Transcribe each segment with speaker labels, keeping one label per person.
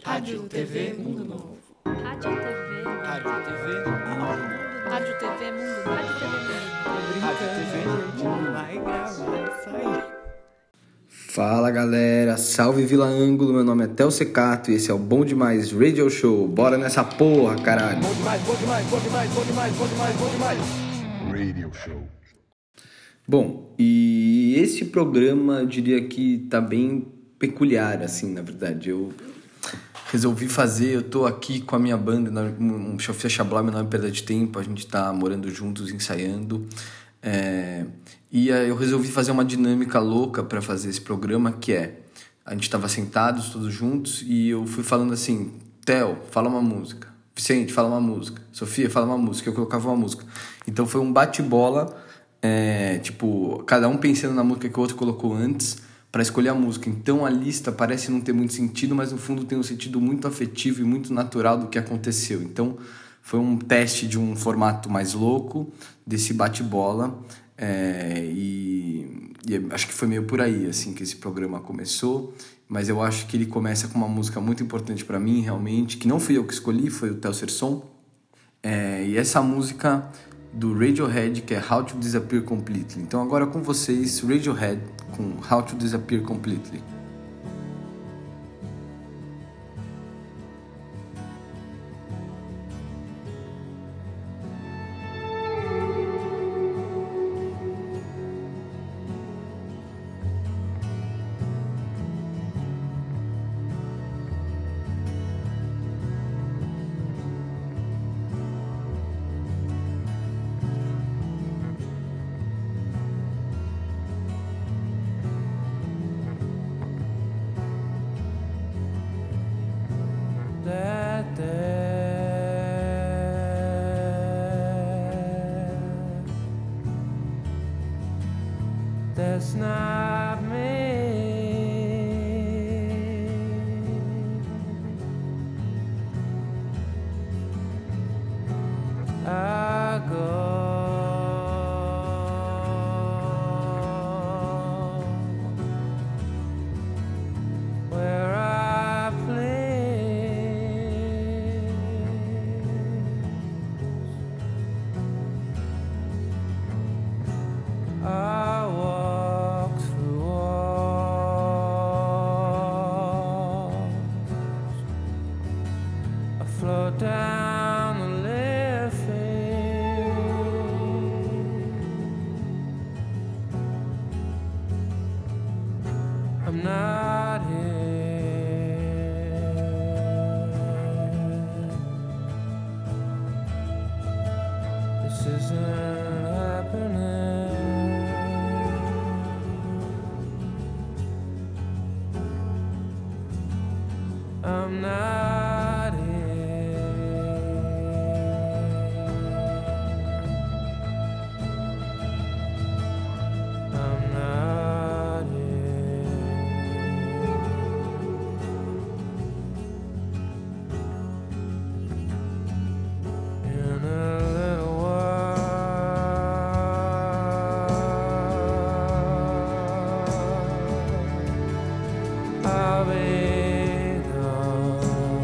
Speaker 1: Rádio TV Mundo Novo.
Speaker 2: Rádio TV.
Speaker 1: Rádio TV Mundo Novo.
Speaker 2: Rádio TV Mundo Novo. Rádio TV Mundo
Speaker 1: Rádio TV Mundo vai gravar isso aí.
Speaker 3: Fala galera, salve Vila Ângulo, meu nome é Theo Secato e esse é o Bom Demais Radio Show. Bora nessa porra, caralho.
Speaker 1: Bom demais, bom demais, bom demais, bom demais, bom demais, bom demais.
Speaker 4: Radio Show.
Speaker 3: Bom, e esse programa eu diria que tá bem peculiar, assim, na verdade. Eu resolvi fazer, eu tô aqui com a minha banda, um Chofia Xablá, meu nome é Perda de Tempo, a gente tá morando juntos, ensaiando. E eu resolvi fazer uma dinâmica louca para fazer esse programa, que é, a gente tava sentados todos juntos e eu fui falando assim, Theo, fala uma música, Vicente, fala uma música, Sofia, fala uma música, eu colocava uma música. Então foi um bate-bola, tipo, cada um pensando na música que o outro colocou antes para escolher a música. Então a lista parece não ter muito sentido, mas no fundo tem um sentido muito afetivo e muito natural do que aconteceu. Então foi um teste de um formato mais louco, desse bate-bola, e acho que foi meio por aí assim que esse programa começou, mas eu acho que ele começa com uma música muito importante para mim, realmente, que não fui eu que escolhi, foi o Theo Serson, e essa música do Radiohead, que é How to Disappear Completely. Então agora com vocês, Radiohead com How to Disappear Completely.
Speaker 5: That's not me. I go where I please. I walk through walls. I float down the living. I'm not here. This isn't happening. I'm not here. I'm not here. In a little while, I'll be gone.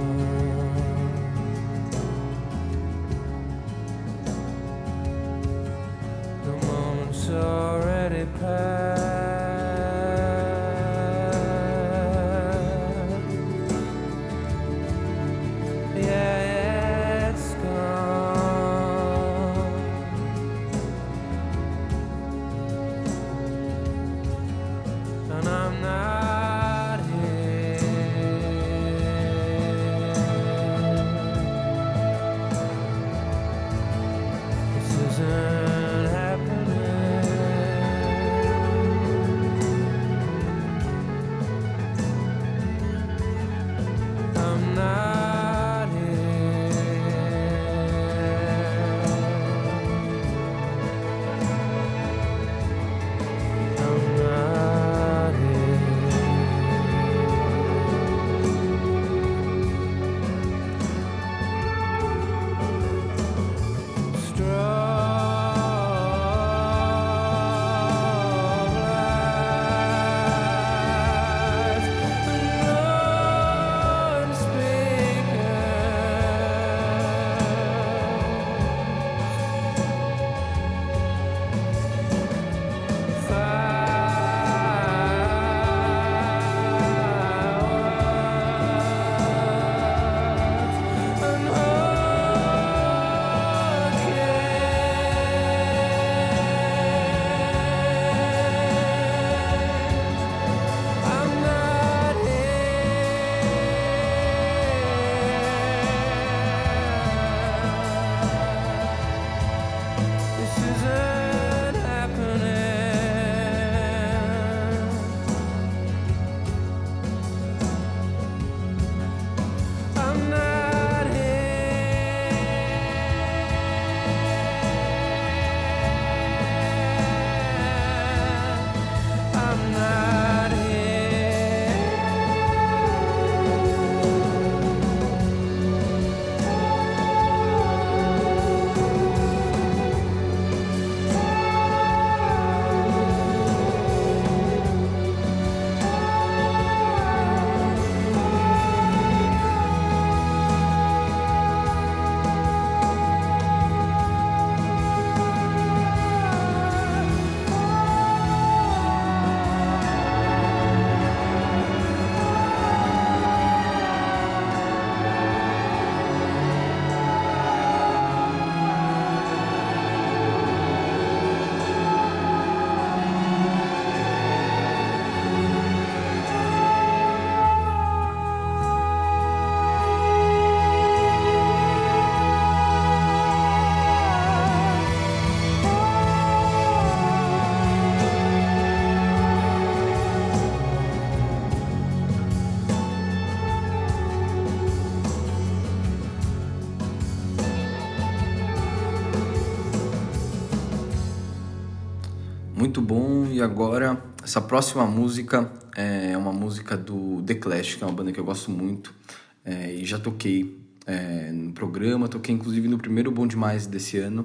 Speaker 3: muito bom. E agora, essa próxima música é uma música do The Clash, que é uma banda que eu gosto muito. E já toquei no programa, toquei inclusive no primeiro Bom Demais desse ano.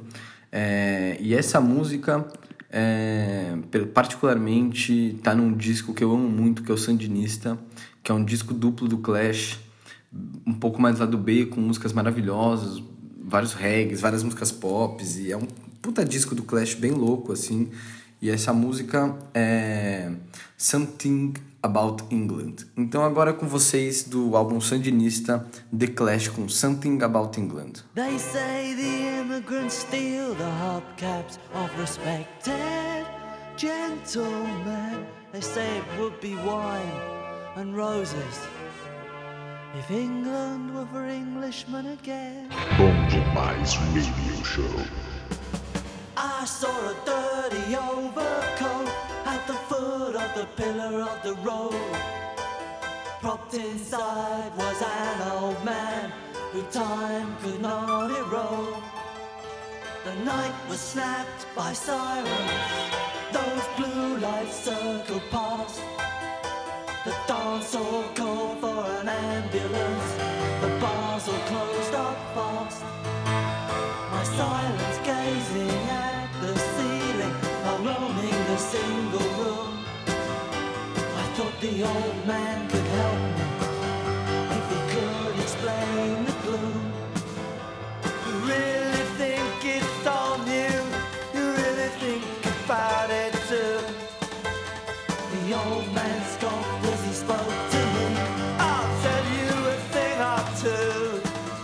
Speaker 3: E essa música, particularmente, tá num disco que eu amo muito, que é o Sandinista, que é um disco duplo do Clash, um pouco mais lado B, com músicas maravilhosas, vários reggaes, várias músicas pop, e é um puta disco do Clash bem louco, assim. E essa música é Something About England. Então agora com vocês do álbum Sandinista, The Clash com Something About England.
Speaker 6: They say the immigrants steal the hubcaps of respected gentlemen. They say it would be wine and roses if England were for Englishmen again.
Speaker 4: Bom Demais Radio Show.
Speaker 6: I saw a dirty overcoat at the foot of the pillar of the road. Propped inside was an old man who time could not erode. The night was snapped by sirens, those blue lights circled past. The dance hall called for an ambulance, the bars all closed up fast. My silence gazing at the ceiling while roaming the single room. I thought the old man could help me if he could explain the gloom. You really think it's all new? You really think about it too? The old man scoffed as he spoke to me. I'll tell you a thing or two.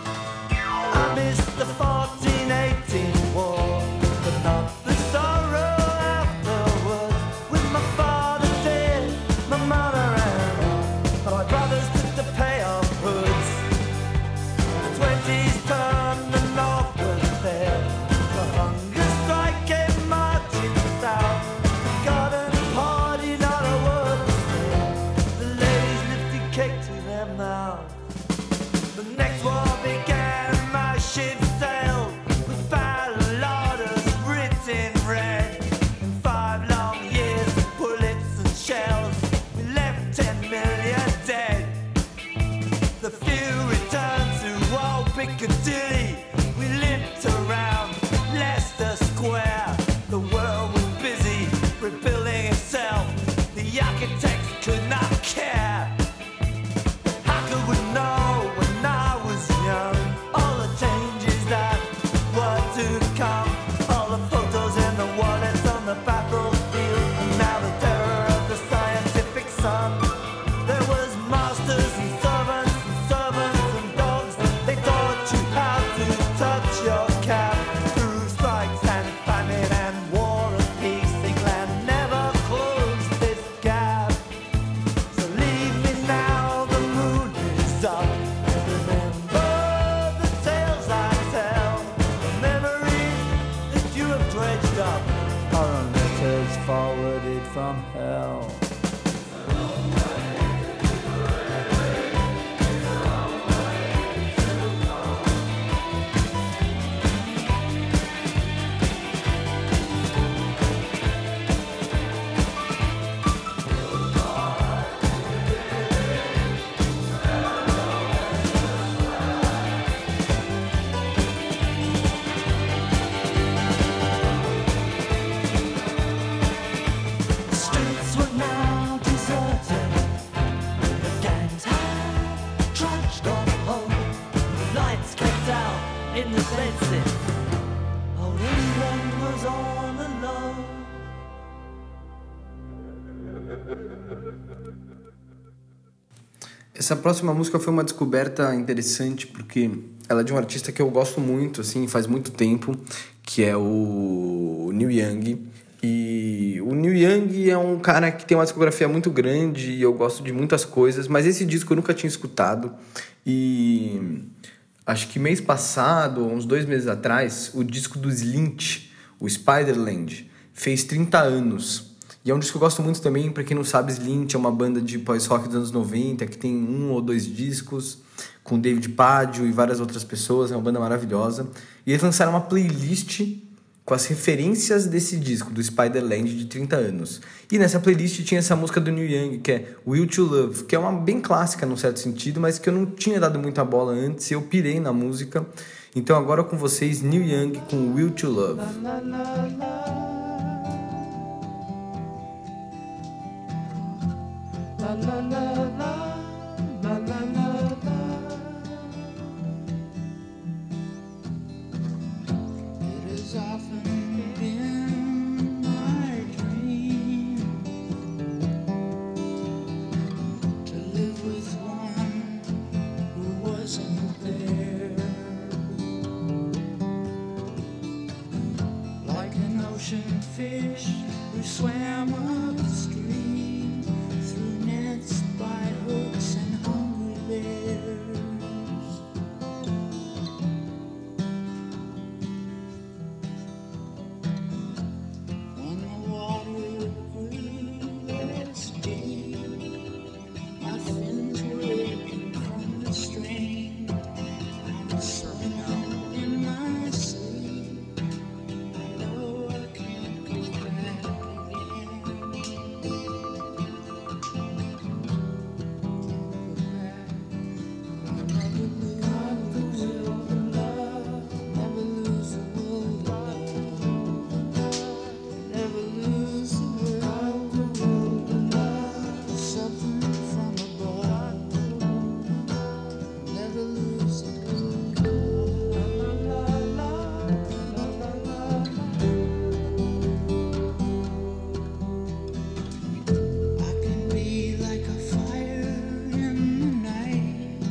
Speaker 6: I missed the 1418 war, but not the sorrow afterwards. With my father dead, my mother and my brothers took the pay of hoods. The 20s turned the north was there. The hunger strike came marching south. The garden party, not a word was said. The ladies lifted cake to their mouths. The next war began, my ship sailed with battle orders written red. In 5 long years of bullets and shells, we left 10 million dead. The few returned to old Piccadilly. We limped around Leicester Square. The world was busy rebuilding itself. The architects could not care. How could we know when I was young all the changes that were to come? All the photos in the wallets on the battlefield, and now the terror of the scientific sun. There was masters and servants and dogs. They taught you how to touch your cap through strikes and famine and war and peace. England never closed this gap. So leave me now, the moon is up. Remember the tales I tell, the memories that you have dredged up are on letters forwarded from hell. The streets were now deserted. The gangs had trudged on home. The lights kept out in the bedsit. Old England was all alone.
Speaker 3: Essa próxima música foi uma descoberta interessante porque ela é de um artista que eu gosto muito, assim, faz muito tempo, que é o Neil Young. E o Neil Young é um cara que tem uma discografia muito grande e eu gosto de muitas coisas, mas esse disco eu nunca tinha escutado. E acho que mês passado, uns 2 meses atrás, o disco do Slint, o Spiderland, fez 30 anos. E é um disco que eu gosto muito também. Pra quem não sabe, Slint é uma banda de pós-rock dos anos 90 que tem 1 ou 2 discos com David Paggio e várias outras pessoas. É uma banda maravilhosa. E eles lançaram uma playlist com as referências desse disco, do Spiderland de 30 anos. E nessa playlist tinha essa música do Neil Young, que é Will to Love, que é uma bem clássica num certo sentido, mas que eu não tinha dado muita bola antes, eu pirei na música. Então agora com vocês, Neil Young com Will to Love.
Speaker 7: Fish who swam upstream through nets by hooks and hungry bears. When the water grew less deep, my fins were aching from the strain. I was swimming in my sleep. I know I can't go back again. Never lose the will to love. Never lose the will to love. Something from above. Never lose the will to love. I can be like a fire in the night,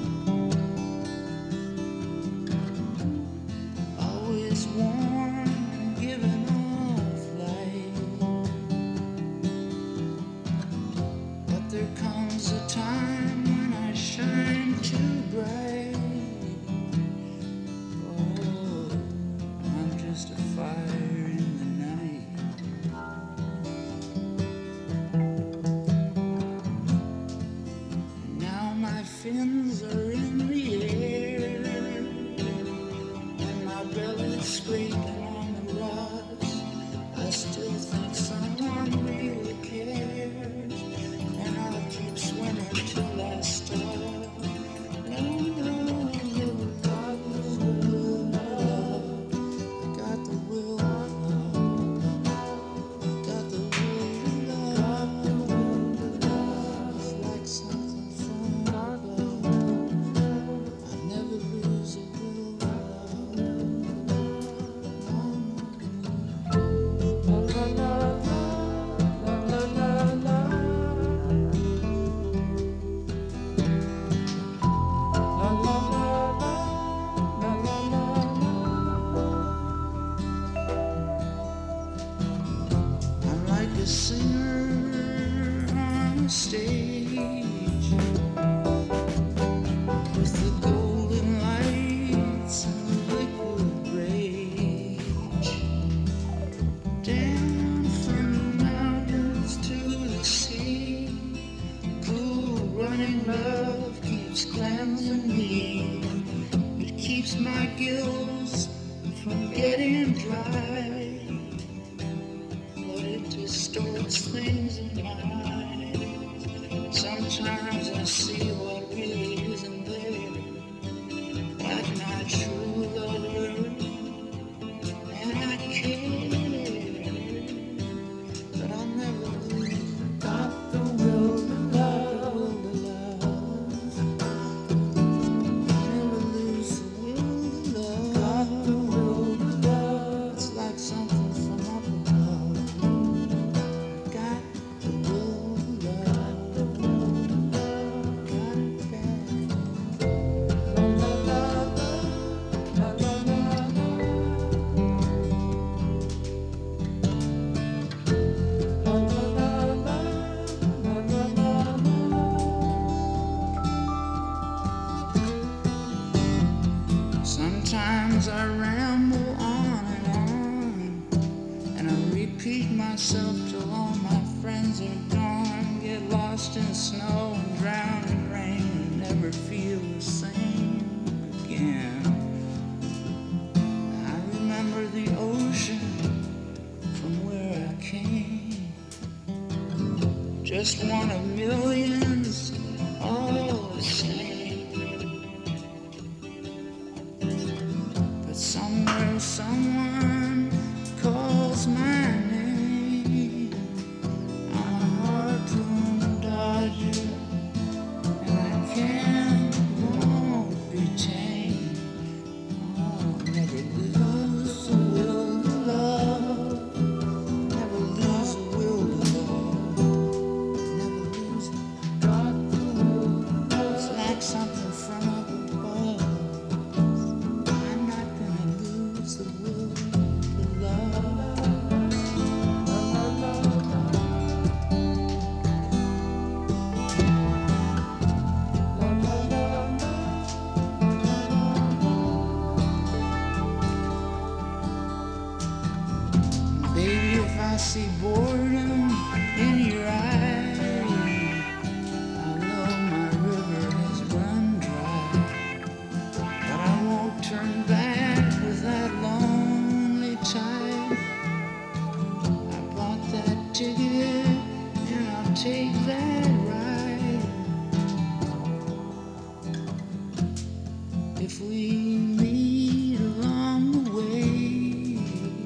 Speaker 7: always warm and giving off light. But there comes a time when I shine too bright. Oh, I'm just a fire in the night. Now my fins are in the air, and my belly's scraping on the rocks. I still think someone really cares, and I'll keep swimming till I stop. No, no, I got the will to love. I got the will to love. I got the will to love. It's like something from above. I never lose a will to I'm like a singer on a stage with the golden lights and the liquid rage. Down from the mountains to the sea, cool running love keeps cleansing me. It keeps my gills from getting dry, but it distorts things in my mind. Sometimes I see what really isn't there, like my true lover, and I care, but I'll never lose. Got the will to love, never lose the will to love. Got the will to love. It's like something from up above. Got the will to love. Got it back. La la la la la la Sometimes I ramble on, and I repeat myself till all my friends are gone. Get lost in snow and drown in rain and never feel the same again. I remember the ocean just one of millions, all the same. But somewhere someone calls my name. I'm a harpoon dodger, and I can't, won't be chained. Oh, never lose the will to love. Never lose the will to love. Never lose it. Got the will. It's like something from up above. I'm not gonna lose the will to love. Baby, if I see boredom in your eyes, I know my river has run dry. But I won't turn back with that lonely child. I bought that ticket and I'll take that ride. If we meet along the way,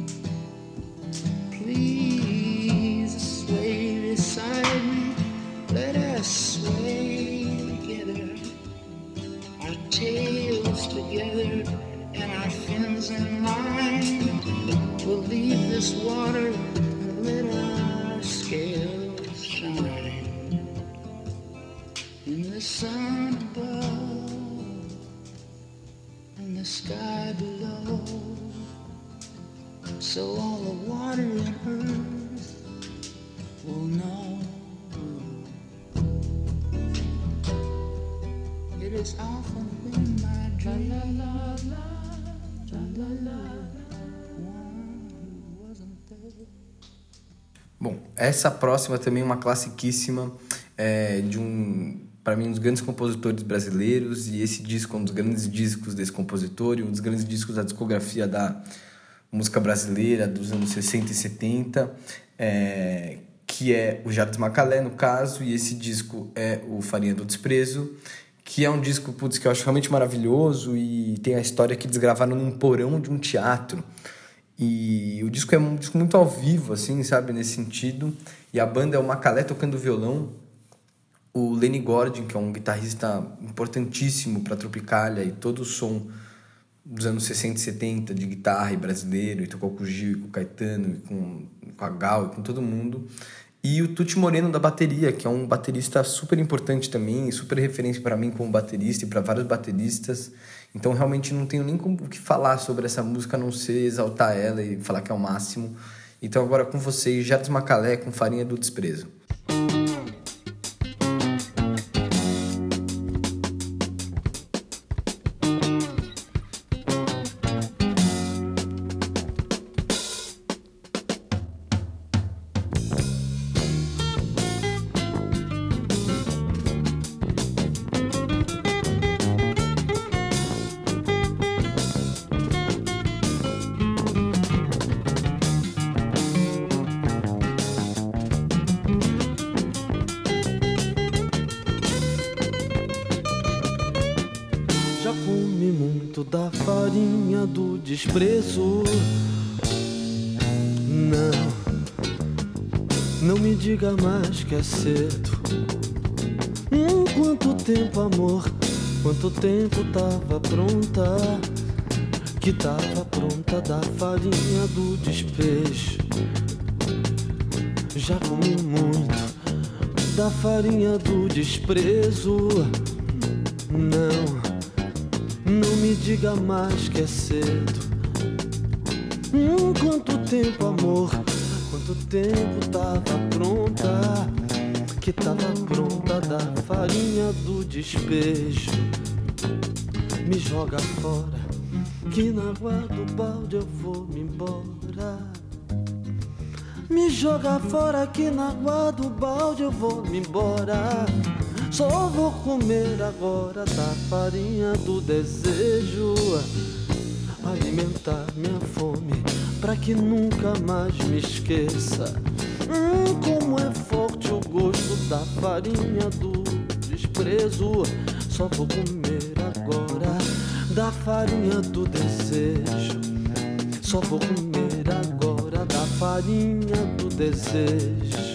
Speaker 7: please sway beside me. Let us sway together, our tails together and our fins in line. We'll leave this water and let our scales shine in the sun above and the sky below. So all the water and earth will know. It has often been my dream. One who wasn't there.
Speaker 3: Bom, essa próxima também é uma classiquíssima de para mim, um dos grandes compositores brasileiros, e esse disco é um dos grandes discos desse compositor e um dos grandes discos da discografia da música brasileira dos anos 60 e 70, que é o Jardim Macalé, no caso, e esse disco é o Farinha do Desprezo, que é um disco, que eu acho realmente maravilhoso, e tem a história que eles gravaram num porão de um teatro. E o disco é um disco muito ao vivo, assim, sabe, nesse sentido. E a banda é o Macalé tocando violão, o Lenny Gordon, que é um guitarrista importantíssimo para Tropicália e todo o som dos anos 60 e 70 de guitarra e brasileiro, e tocou com o Gil, e com o Caetano, e com a Gal, e com todo mundo. E o Tuti Moreno da bateria, que é um baterista super importante também, super referência para mim como baterista e para vários bateristas. Então realmente não tenho nem o que falar sobre essa música, a não ser exaltar ela e falar que é o máximo. Então agora com vocês, Jardim Macalé com Farinha do Desprezo.
Speaker 5: Da farinha do desprezo. Não me diga mais que é cedo. Quanto tempo, amor, quanto tempo tava pronta, que tava pronta da farinha do despejo. Já comi muito da farinha do desprezo. Não me diga mais que é cedo. Quanto tempo, amor, quanto tempo tava pronta, que tava pronta da farinha do despejo. Me joga fora, que na água do balde eu vou me embora. Me joga fora, que na água do balde eu vou me embora. Só vou comer agora da farinha do desejo, alimentar minha fome pra que nunca mais me esqueça. Como é forte o gosto gosto da farinha do desprezo. Só vou comer agora da farinha do desejo. Só vou comer agora da farinha do desejo.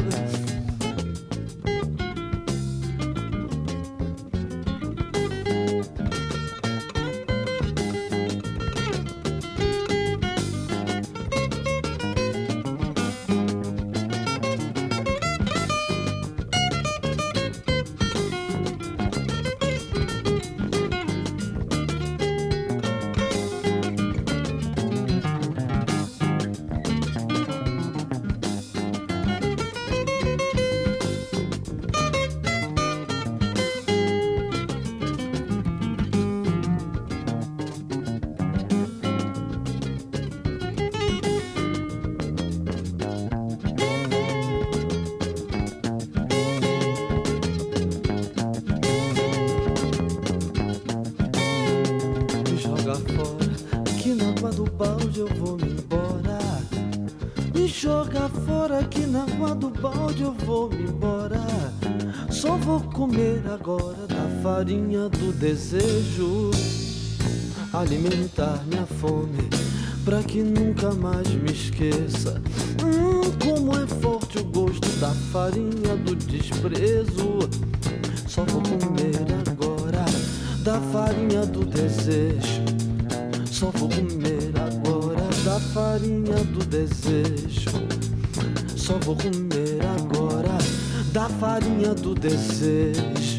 Speaker 5: Agora da farinha do desejo, alimentar minha fome pra que nunca mais me esqueça. Como é forte o gosto da farinha do desprezo. Só vou comer agora da farinha do desejo. Só vou comer agora da farinha do desejo. Só vou comer agora da farinha do desejo.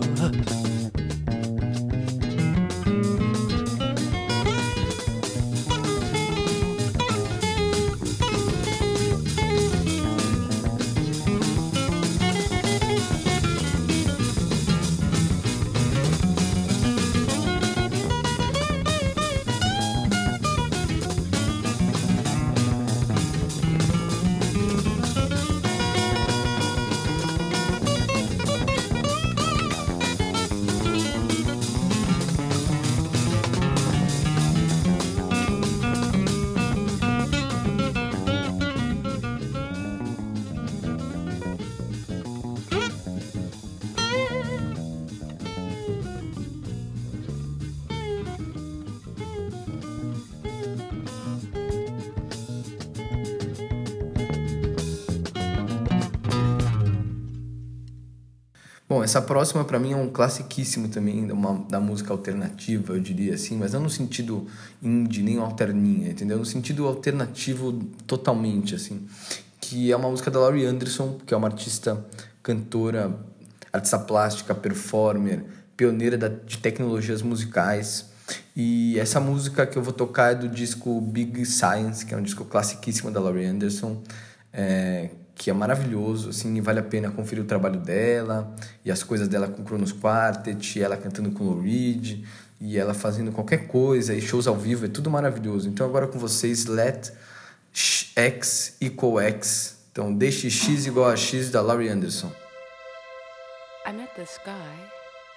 Speaker 3: Bom, essa próxima pra mim é um classiquíssimo também da música alternativa, eu diria assim, mas não no sentido indie, nem alterninha, entendeu? No sentido alternativo totalmente, assim, que é uma música da Laurie Anderson, que é uma artista, cantora, artista plástica, performer, pioneira de tecnologias musicais. E essa música que eu vou tocar é do disco Big Science, que é um disco classiquíssimo da Laurie Anderson, que é maravilhoso, assim, e vale a pena conferir o trabalho dela e as coisas dela com o Kronos Quartet, ela cantando com o Lou Reed, e ela fazendo qualquer coisa, e shows ao vivo, é tudo maravilhoso. Então agora com vocês, Let X equal X. Então deixe X igual a X da Laurie Anderson.
Speaker 2: I met this guy,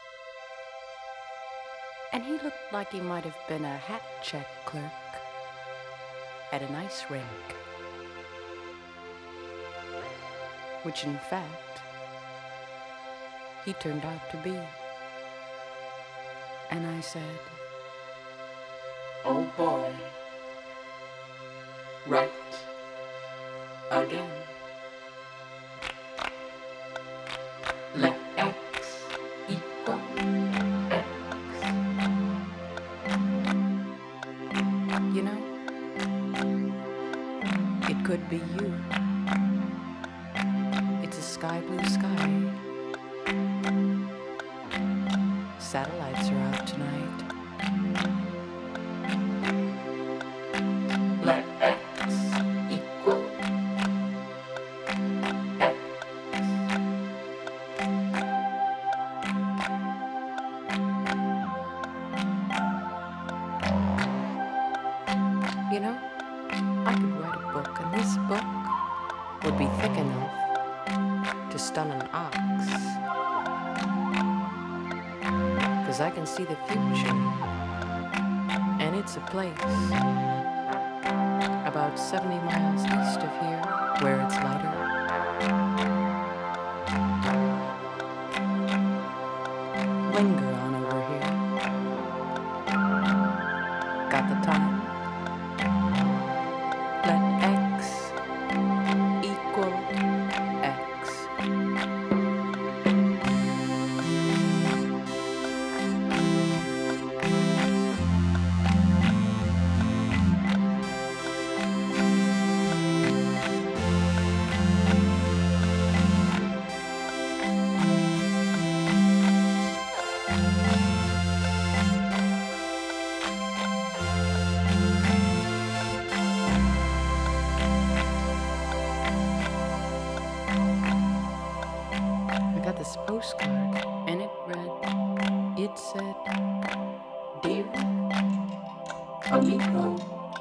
Speaker 2: and he looked like he might have been a hat check clerk at an ice rink. Which in fact, he turned out to be. And I said,
Speaker 8: oh boy, right again. Let X equal X.
Speaker 2: you know, it could be you. It's a sky blue sky. Satellites are out tonight.
Speaker 8: Let X equal X.
Speaker 2: You know, I could write a book, and this book would be thick enough to stun an ox. 'Cause I can see the future, and it's a place about 70 miles east of here where it's lighter linger on over here. Got the time? Let X equal X. I got this postcard, and it read, it said,
Speaker 8: Dear amigo,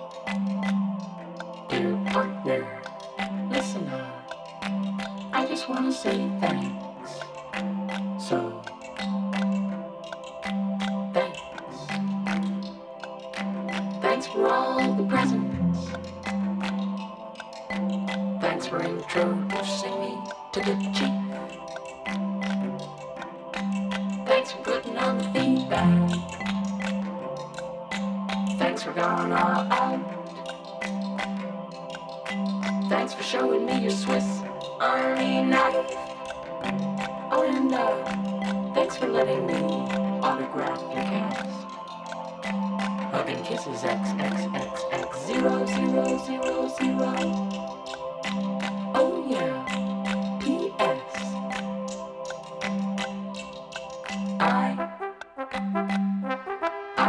Speaker 8: dear partner, listener, I just want to say thanks. So, thanks. Thanks for all the presents. Thanks for introducing me to the chief. Thanks for putting on the feedback. Thanks for going all out. Thanks for showing me your Swiss Army knife. Oh, and thanks for letting me autograph your cast. Hug and kisses XXXX0000. Oh yeah. P.S. I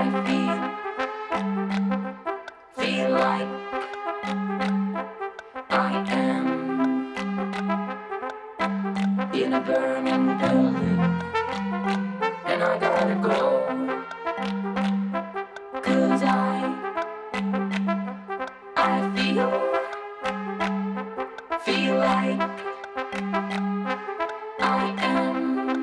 Speaker 8: feel like I am in a burning building, and I gotta go, 'cause I feel like I am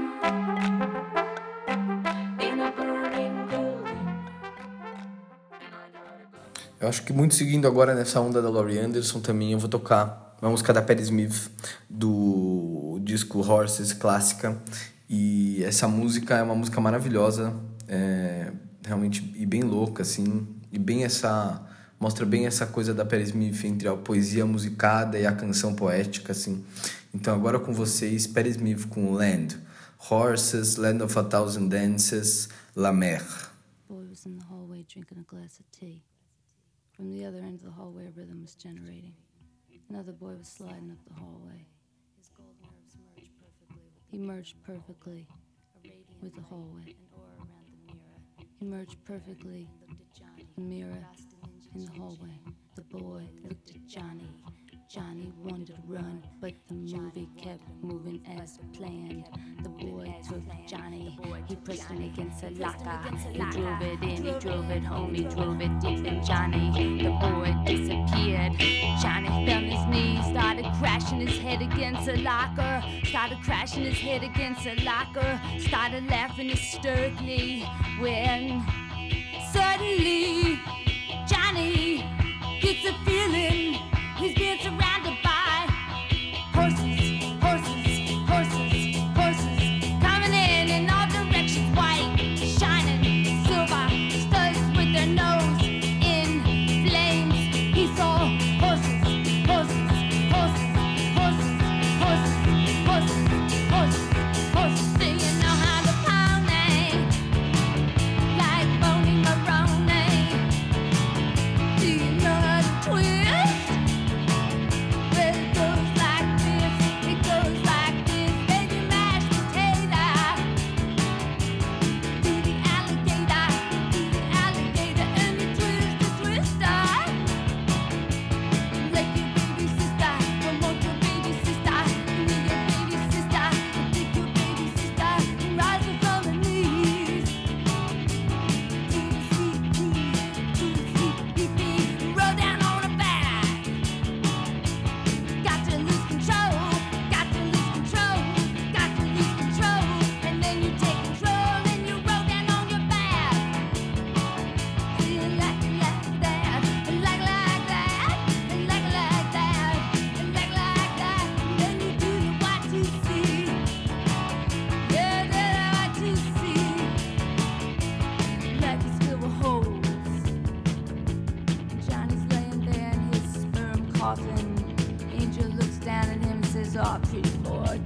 Speaker 8: in a burning building, and I gotta go.
Speaker 3: Eu acho que muito seguindo agora nessa onda da Laurie Anderson também eu vou tocar uma música da Patti Smith do disco Horses clássica, e essa música é uma música maravilhosa, realmente, e bem louca assim, e bem mostra bem essa coisa da Patti Smith entre a poesia musicada e a canção poética assim. Então agora com vocês, Patti Smith com Land, Horses, Land of a Thousand Dances, La Mer.
Speaker 9: Boy was in the hallway drinking a glass of tea. From the other end of the hallway, a rhythm was generating. Another boy was sliding up the hallway. His gold nerves merged perfectly with the hallway. He merged perfectly the mirror in the hallway. The boy looked at Johnny. Johnny wanted to run, but the movie kept moving as planned. The boy took Johnny, he pressed him against a locker. He drove it in, he drove it home, he drove it deep in Johnny. The boy disappeared. Johnny fell on his knees, started crashing his head against a locker. Started crashing his head against a locker. Started laughing hysterically when suddenly Johnny gets a feeling he's being surrounded by horses, horses, horses, horses, coming in all directions, white, shining, silver, studs with their nose in flames. He saw horses, horses, horses, horses, horses, horses, horses, horses. Do you know how to pound me like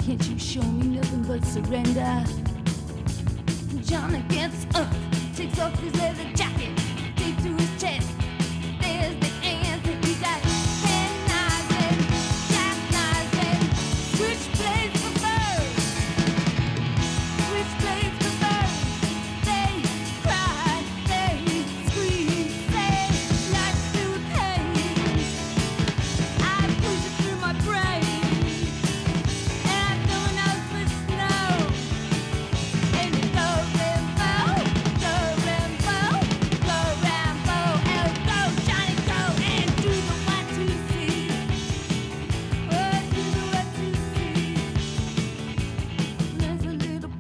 Speaker 9: can't you show me nothing but surrender? Johnny gets up, takes off his leather jacket, takes to his chest. There's the answer. He got penknives and jackknives and switchblades for birds. Switchblades for birds. They cry, they scream, they lash through pain. I push it through my brain, and I'm going out for snow. And it goes Rambo, go Rambo, go Rambo, and go Johnny go and do the 1, 2, 3. Oh, do the 1, 2, 3. There's a little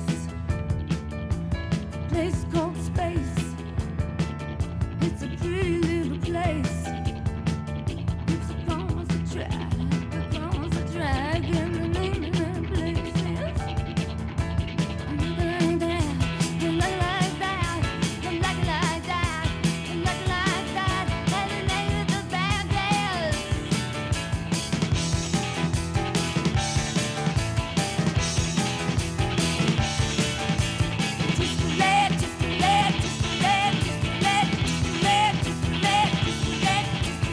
Speaker 9: place called space. It's a pretty little place. It's across the track, and the name of that place is. Like that, and like that, and like that, and like that, and the name of the band is. Just a leg, just a leg, just a leg, just a leg, just a leg, just a leg, just a leg,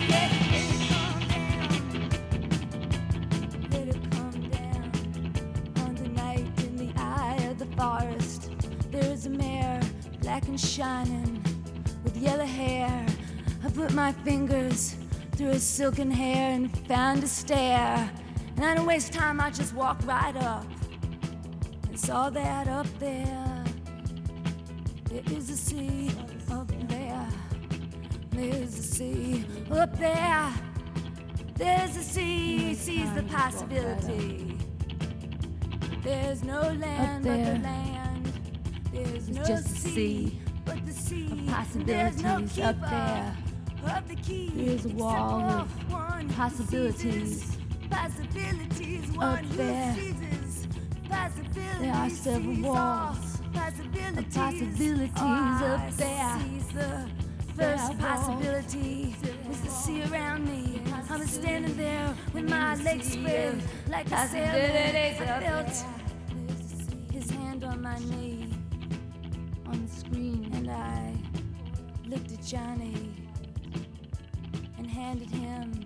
Speaker 9: let it come down. On the night in the eye of the forest, there is a mare, black and shining, with yellow hair. I put my fingers through her silken hair and found a stair. And I don't waste time, I just walked right up and saw that up there. There is a sea up there. There's a sea up there. There's a sea, sees the possibility. There's no land but the land. There's no
Speaker 2: just a
Speaker 9: sea but the sea.
Speaker 2: of
Speaker 9: There's no
Speaker 2: possibilities up
Speaker 9: keeper
Speaker 2: there.
Speaker 9: of the key.
Speaker 2: There's a wall
Speaker 9: except
Speaker 2: of
Speaker 9: for one who
Speaker 2: possibilities
Speaker 9: seizes possibilities.
Speaker 2: up
Speaker 9: One who
Speaker 2: there.
Speaker 9: seizes possibilities.
Speaker 2: There are several
Speaker 9: sees
Speaker 2: walls
Speaker 9: all possibilities.
Speaker 2: of possibilities
Speaker 9: I
Speaker 2: up there.
Speaker 9: seize the
Speaker 2: There
Speaker 9: first
Speaker 2: are
Speaker 9: possibility is the sea around me. I was standing there with my legs spread like a sailor. I felt his hand on my knee on the screen, and I looked at Johnny and handed him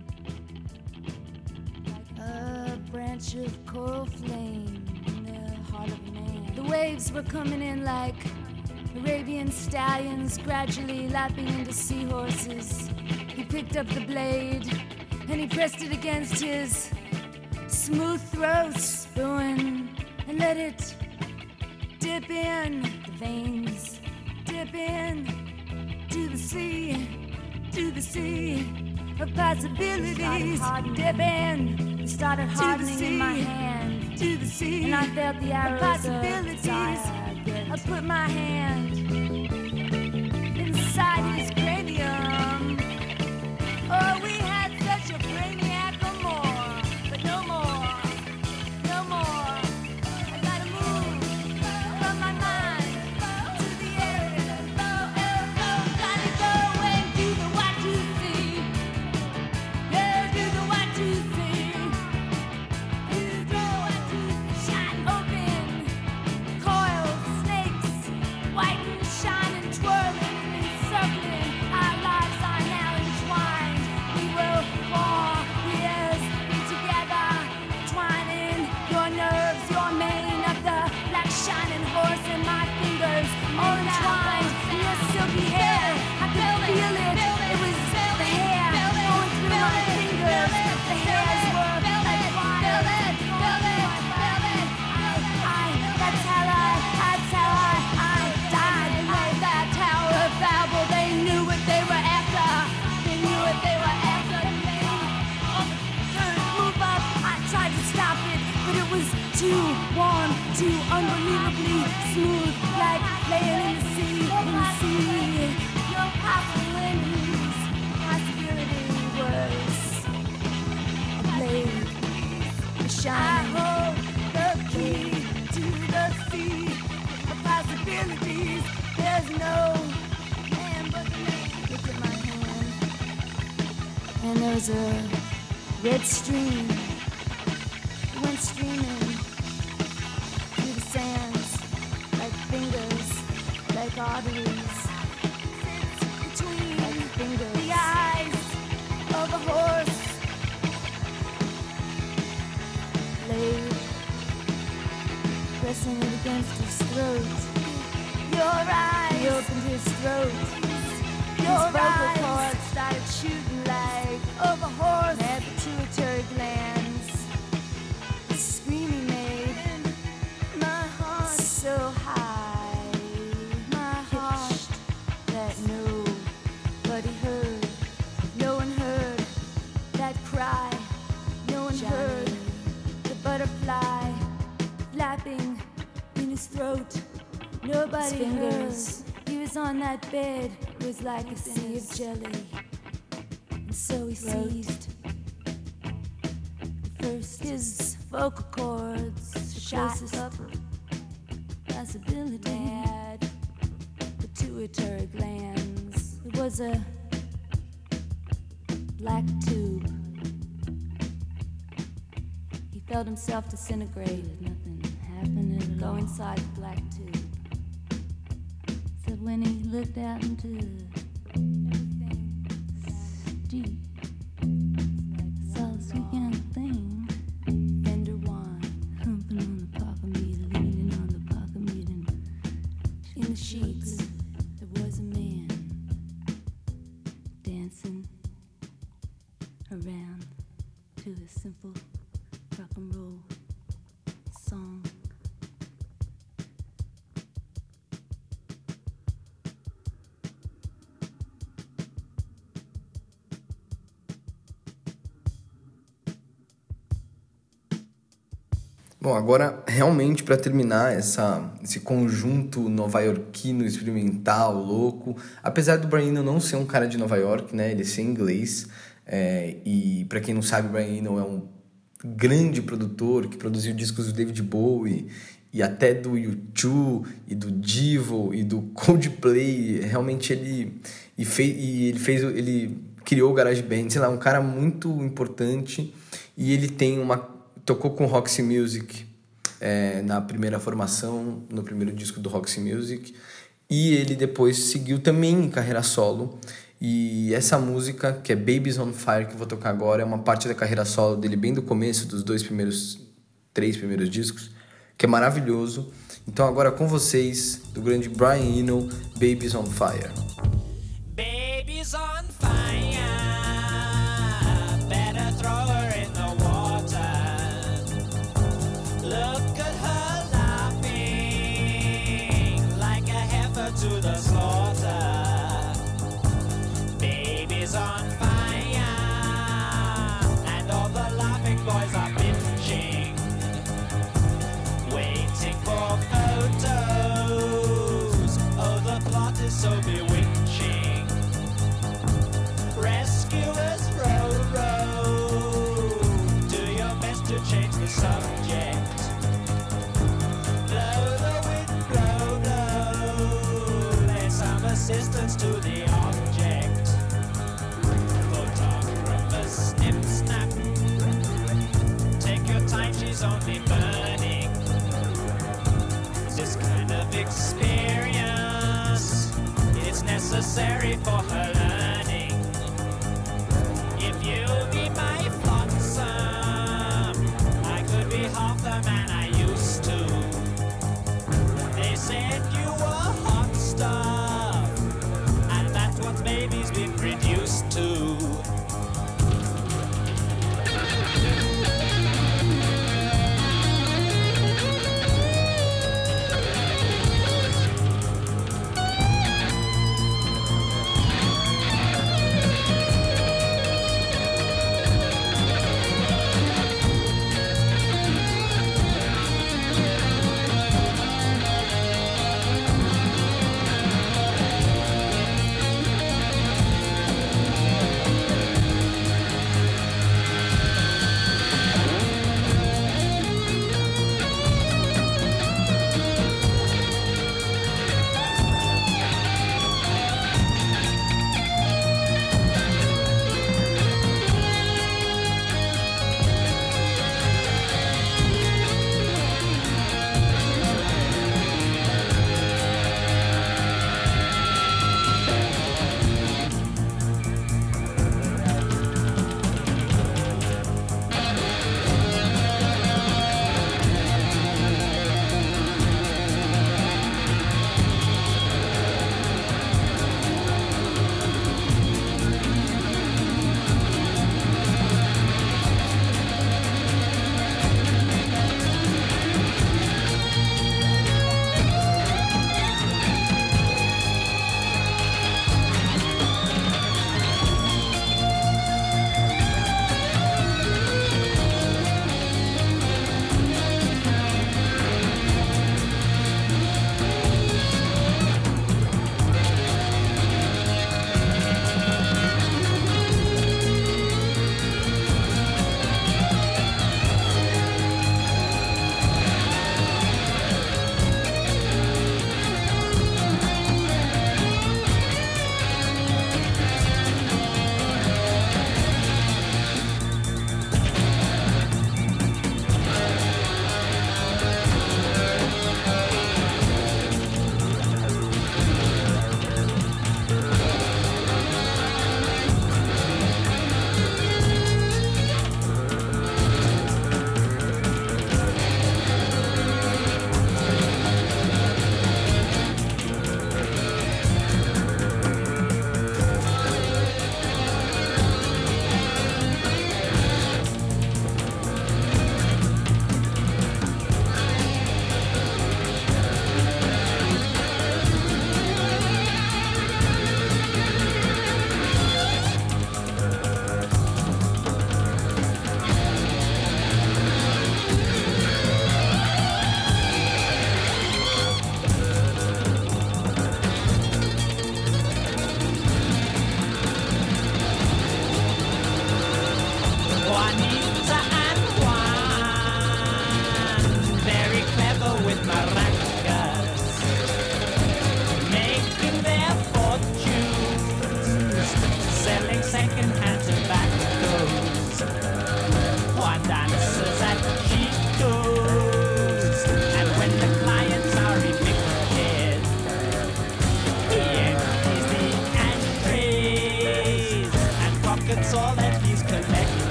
Speaker 9: a branch of coral flame in the heart of a man. The waves were coming in like Arabian stallions, gradually lapping into seahorses. He picked up the blade and he pressed it against his smooth throat, spewing, and let it dip in the veins, dip in to the sea of possibilities. Dip in, it started hardening in my hand, to the sea, and I felt the arrows of possibilities. I put my hand inside his cranium. Oh, we had such a brainiac or more, but no more, no more. I gotta move from my mind to the area. Gotta go and do the 1, 2, 3. Yeah, do the 1, 2, 3. Do the 1, 2, 3. Shot open, coiled snakes, white and shining, twirling and circling. Our lives are now entwined. We will 4 years be together, twining your nerves, your mane of the black shining horse, and my fingers all entwined in your silky hair. I could feel it. It was the hair going through my fingers. The hairs were like wine. That's how I died. They made that Tower of Babel. They knew what they were after. They knew what they were after. Turn, move up. I tried to stop it, but it was too warm, too unbelievably smooth, like laying in the sea, Your possibilities was a blade, a shine. I hold the key to the sea of possibilities. There's no man but the man. Look at my hand, and there's a red stream. It went streaming arteries between the eyes of a horse. Blade pressing it against his throat. Your eyes. He opened his throat. Your vocal cords started shooting like of a horse. Had pituitary glands. The scream he made. My heart so high. My heart that nobody heard. No one heard that cry. No one heard the butterfly flapping in his throat. Nobody heard. He was on that bed. It was like a sea of jelly. And so he seized. First his vocal cords shot up. Possibility had pituitary glands. It was a black tube. He felt himself disintegrate. Nothing happened at all. Go inside the black tube. Except when he looked out into everything deep. Saw a sweet young thing. Fender wine, humping on the pocket meter, leaning on the pocket meter. In the sheets, there was a man dancing around to a simple rock and roll song.
Speaker 3: Bom, agora realmente para terminar esse conjunto nova-iorquino experimental, louco, apesar do Brian Eno não ser um cara de Nova York, né, ele ser inglês, e para quem não sabe, o Brian Eno é um grande produtor que produziu discos do David Bowie e até do U2 e do Devo e do Coldplay. Realmente ele criou o GarageBand, sei lá, um cara muito importante, e ele tocou com Roxy Music na primeira formação, no primeiro disco do Roxy Music, e ele depois seguiu também em carreira solo. E essa música, que é Babies on Fire, que eu vou tocar agora, é uma parte da carreira solo dele bem do começo, dos 3 primeiros discos, que é maravilhoso. Então agora com vocês, do grande Brian Eno, Babies on Fire.
Speaker 10: Babies on fire, better throw her in the water. Look at her laughing like a heifer to the slaughter. Babies on fire, and all the laughing boys are bitching, waiting for photos. Oh, the plot is so bewitching. Rescuers row, row, do your best to change the subject. Blow the wind, blow, blow, lend some assistance to the object. Photographers snip, snap, take your time, she's only burning. This kind of experience, it's necessary for her learning. If you'll be my flotsam, I could be half the man I used to. They said you were hot stuff, and that's what babies been reduced to.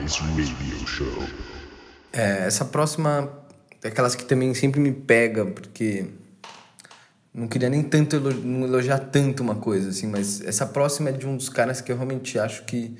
Speaker 4: Mais Radio Show.
Speaker 3: Essa próxima é aquelas que também sempre me pega, porque não queria nem tanto não elogiar tanto uma coisa, assim, mas essa próxima é de um dos caras que eu realmente acho que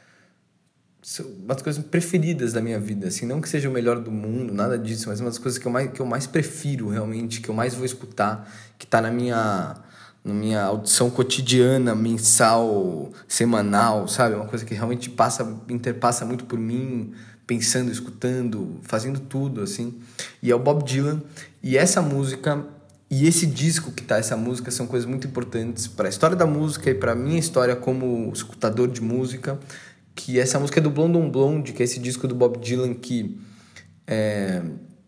Speaker 3: são uma das coisas preferidas da minha vida, assim, não que seja o melhor do mundo, nada disso, mas uma das coisas que eu mais prefiro realmente, que eu mais vou escutar, que tá na minha audição cotidiana, mensal, semanal, sabe? Uma coisa que realmente interpassa muito por mim, pensando, escutando, fazendo tudo, assim. E é o Bob Dylan. E essa música e esse disco que tá essa música são coisas muito importantes para a história da música e para a minha história como escutador de música. Que essa música é do Blonde on Blonde, que é esse disco do Bob Dylan que é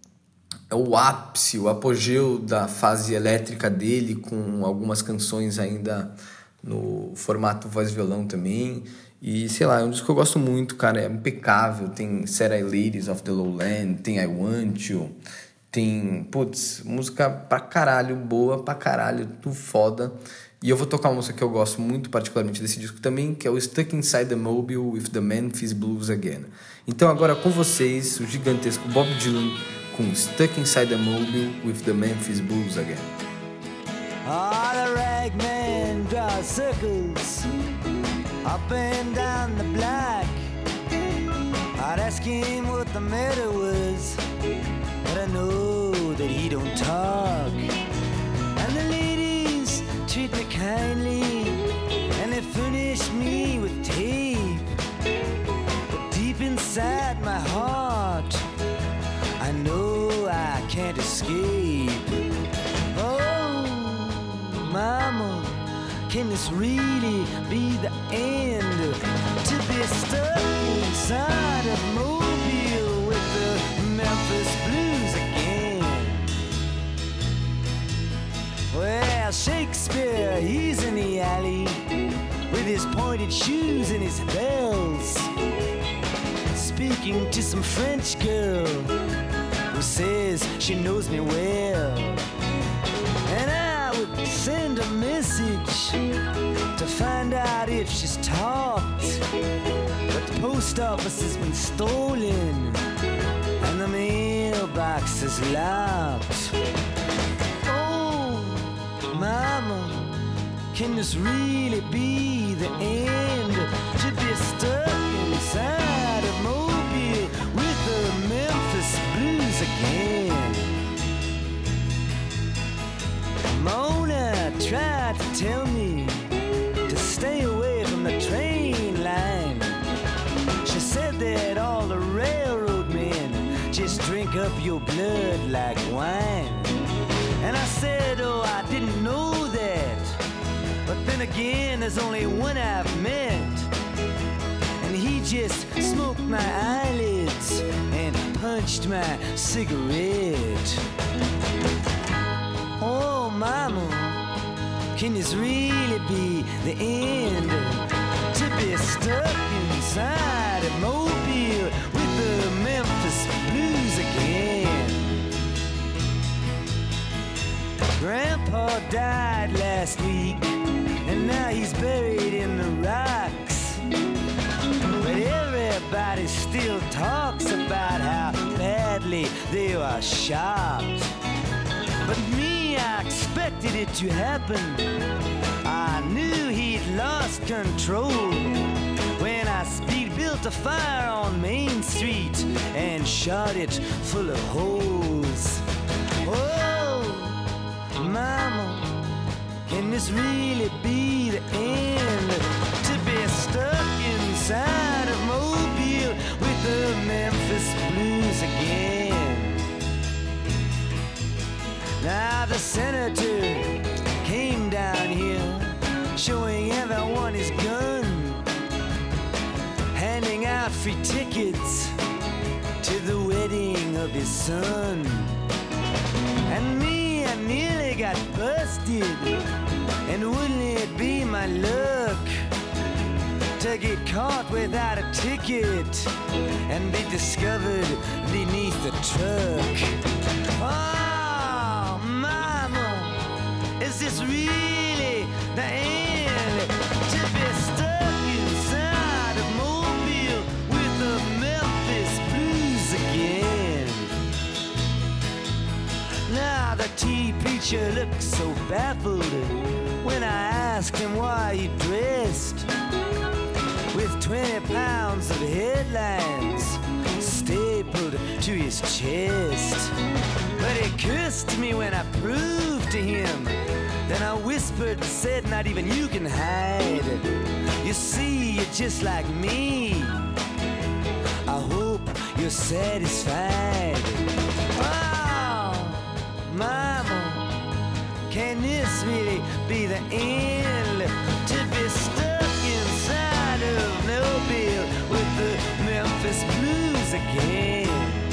Speaker 3: o ápice, o apogeu da fase elétrica dele, com algumas canções ainda no formato voz-violão também. E, sei lá, é um disco que eu gosto muito, cara, é impecável. Tem Sad Ladies of the Lowland, tem I Want You, tem, putz, música pra caralho, boa pra caralho, tudo foda. E eu vou tocar uma música que eu gosto muito particularmente desse disco também, que é o Stuck Inside the Mobile with the Memphis Blues Again. Então agora com vocês, o gigantesco Bob Dylan com Stuck Inside the Mobile with the Memphis Blues Again.
Speaker 6: Oh, the ragman draws circles up and down the block. I'd ask him what the matter was, but I know that he don't talk. And the ladies treat me kindly, and they furnish me with tape. But deep inside my heart, I know I can't escape. Oh, mama, can this really be the end? To be stuck inside of Mobile with the Memphis Blues again. Well, Shakespeare, he's in the alley with his pointed shoes and his bells, speaking to some French girl who says she knows me well. And I would send a message to find out if she's talked, but the post office has been stolen and the mailbox is locked. Oh, mama, can this really be the end? To be stuck inside of Mobile with the Memphis Blues again. Mona tried to tell me to stay away from the train line. She said that all the railroad men just drink up your blood like wine. And I said, oh, I didn't know that. But then again, there's only one I've met, and he just smoked my eyelids and punched my cigarette. Oh, mama, can this really be the end? To be stuck inside of Mobile with the Memphis Blues again. Grandpa died last week, and now he's buried in the rocks. But everybody still talks about how badly they were shot. But me, I expected it to happen. I knew he'd lost control when I built a fire on Main Street and shot it full of holes. Oh, mama, can this really be the end? To be stuck inside of Mobile with the Memphis Blues again. Now the senator came down here, showing everyone his gun, handing out free tickets to the wedding of his son. And me, I nearly got busted, and wouldn't it be my luck to get caught without a ticket and be discovered beneath the truck? Oh, mama, is this really the end? To be stuck inside of Mobile with the Ah, the tea preacher looked so baffled when I asked him why he dressed with 20 pounds of headlines stapled to his chest. But he cursed me when I proved to him. Then I whispered and said, not even you can hide. You see, you're just like me. I hope you're satisfied. Oh, mama, can this really be the end? To be stuck inside of Mobile with the Memphis Blues again.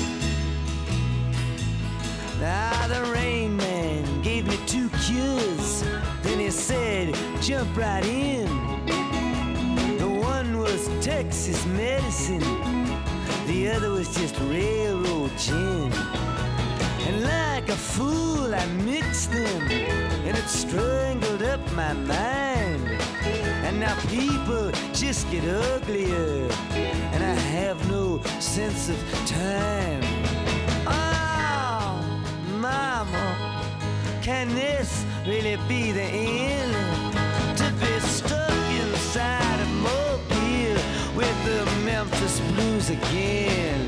Speaker 6: Now the Rain Man gave me 2 cures. Then he said, jump right in. The one was Texas medicine, the other was just railroad gin. And like a fool I mixed them, and it strangled up my mind. And now people just get uglier, and I have no sense of time. Oh, mama, can this really be the end? To be stuck inside of Mobile with the Memphis Blues again.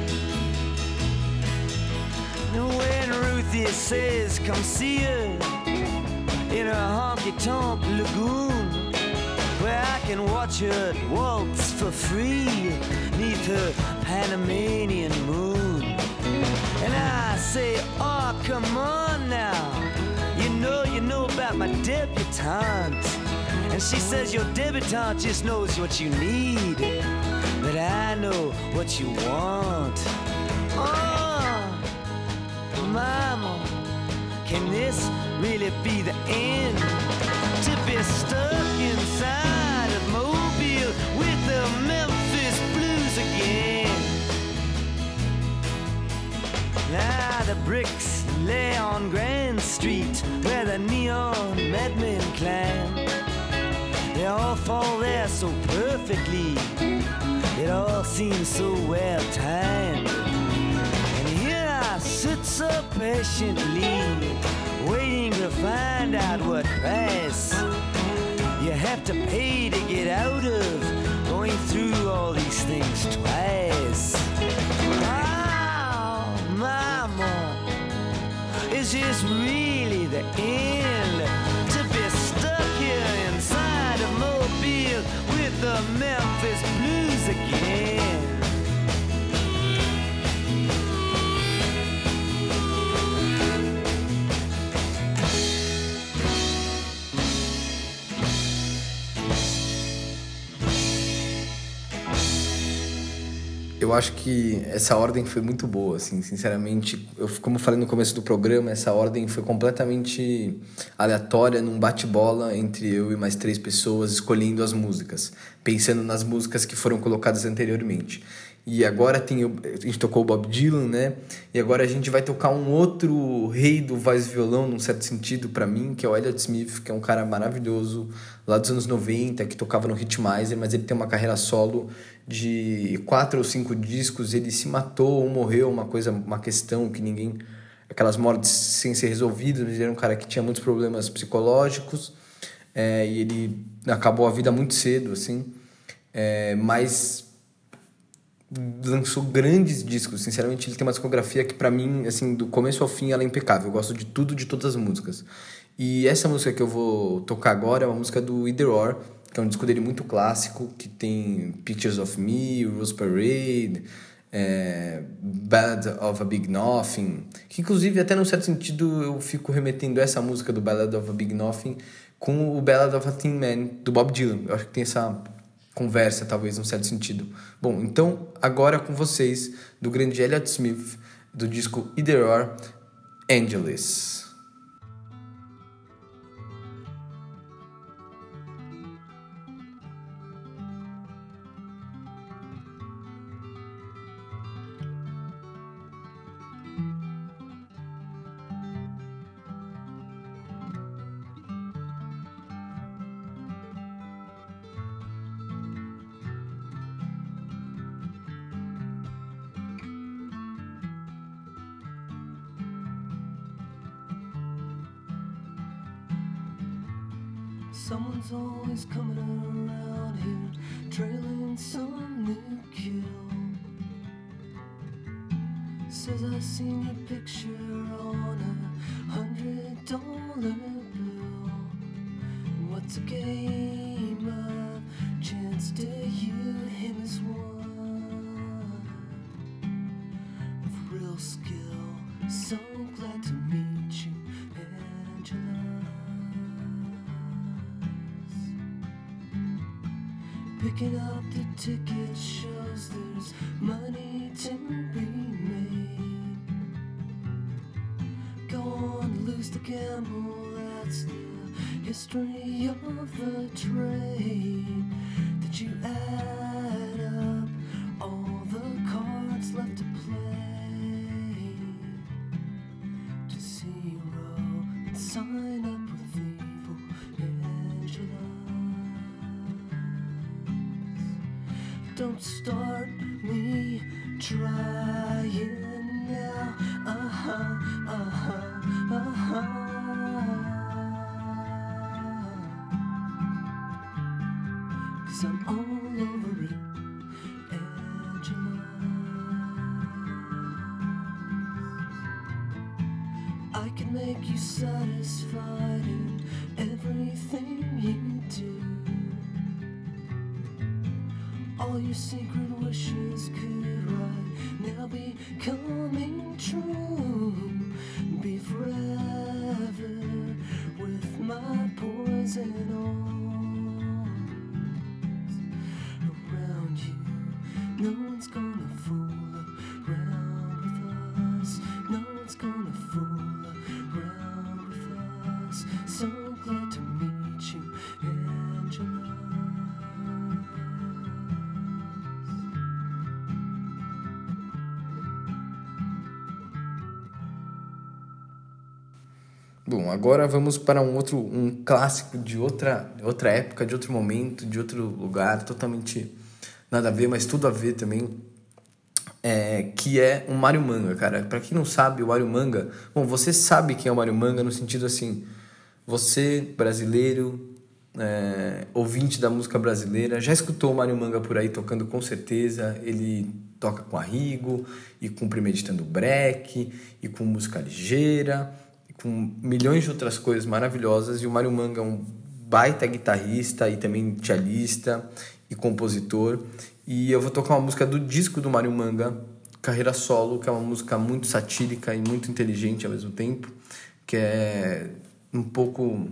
Speaker 6: When Ruthie says come see her in her honky-tonk lagoon, where I can watch her waltz for free neath her Panamanian moon. And I say, oh, come on now, you know about my debutante. And she says your debutante just knows what you need, but I know what you want. Oh, mama, can this really be the end? To be stuck inside of Mobile with the Memphis Blues again. Now the bricks lay on Grand Street where the neon madmen climb. They all fall there so perfectly, it all seems so well timed. And here I sit so patiently, waiting to find out what price you have to pay to get out of going through all these things twice. Oh, mama, is this really the end? To be stuck here inside of Mobile with the Memphis Blues again.
Speaker 3: Eu acho que essa ordem foi muito boa, assim, sinceramente. Como eu falei no começo do programa, essa ordem foi completamente aleatória, num bate-bola entre eu e mais 3 pessoas escolhendo as músicas, pensando nas músicas que foram colocadas anteriormente. E agora a gente tocou o Bob Dylan, né? E agora a gente vai tocar um outro rei do voz e violão, num certo sentido, pra mim, que é o Elliott Smith, que é um cara maravilhoso, lá dos anos 90, que tocava no Hitmiser, mas ele tem uma carreira solo de 4 ou 5 discos. Ele se matou ou morreu, uma questão que ninguém... Aquelas mortes sem ser resolvidas, mas ele era um cara que tinha muitos problemas psicológicos, e ele acabou a vida muito cedo, assim, mas lançou grandes discos. Sinceramente, ele tem uma discografia que, pra mim, assim, do começo ao fim, ela é impecável. Eu gosto de tudo, de todas as músicas. E essa música que eu vou tocar agora é uma música do Either Or, que é um disco dele muito clássico, que tem Pictures of Me, Rose Parade, Ballad of a Big Nothing, que inclusive até num certo sentido eu fico remetendo essa música do Ballad of a Big Nothing com o Ballad of a Thin Man, do Bob Dylan. Eu acho que tem essa conversa, talvez, num certo sentido. Bom, então, agora com vocês, do grande Elliott Smith, do disco Either Or, Angeles.
Speaker 6: Someone's always coming around here, trailing some new kill. Says I seen your picture on $100 bill. What's a game of chance to you? Him is one of real skill. So glad to meet you, Angela. Picking up the ticket shows there's money to be made. Go on, lose the gamble, that's the history of the trade. Did you add up all the cards left to play to zero and sign up with evil Angela? Don't start me trying now. Cause I'm all over it, Angela. I can make you satisfied in everything you do. All your secret wishes could right now be coming true. Be forever with my poison arms around you. No one's gonna fool around with us. No one's gonna fool around with us. So glad to meet you, Angela.
Speaker 3: Bom, agora vamos para um clássico de outra época, de outro momento, de outro lugar, totalmente nada a ver, mas tudo a ver também, que é o Mário Manga, cara. Pra quem não sabe, o Mário Manga... Bom, você sabe quem é o Mário Manga no sentido assim, você, brasileiro, ouvinte da música brasileira, já escutou o Mário Manga por aí tocando com certeza. Ele toca com Arrigo, e com Premeditando Break, e com música ligeira, com milhões de outras coisas maravilhosas. E o Mário Manga é um baita guitarrista e também cellista e compositor. E eu vou tocar uma música do disco do Mário Manga, Carreira Solo, que é uma música muito satírica e muito inteligente ao mesmo tempo, que é um pouco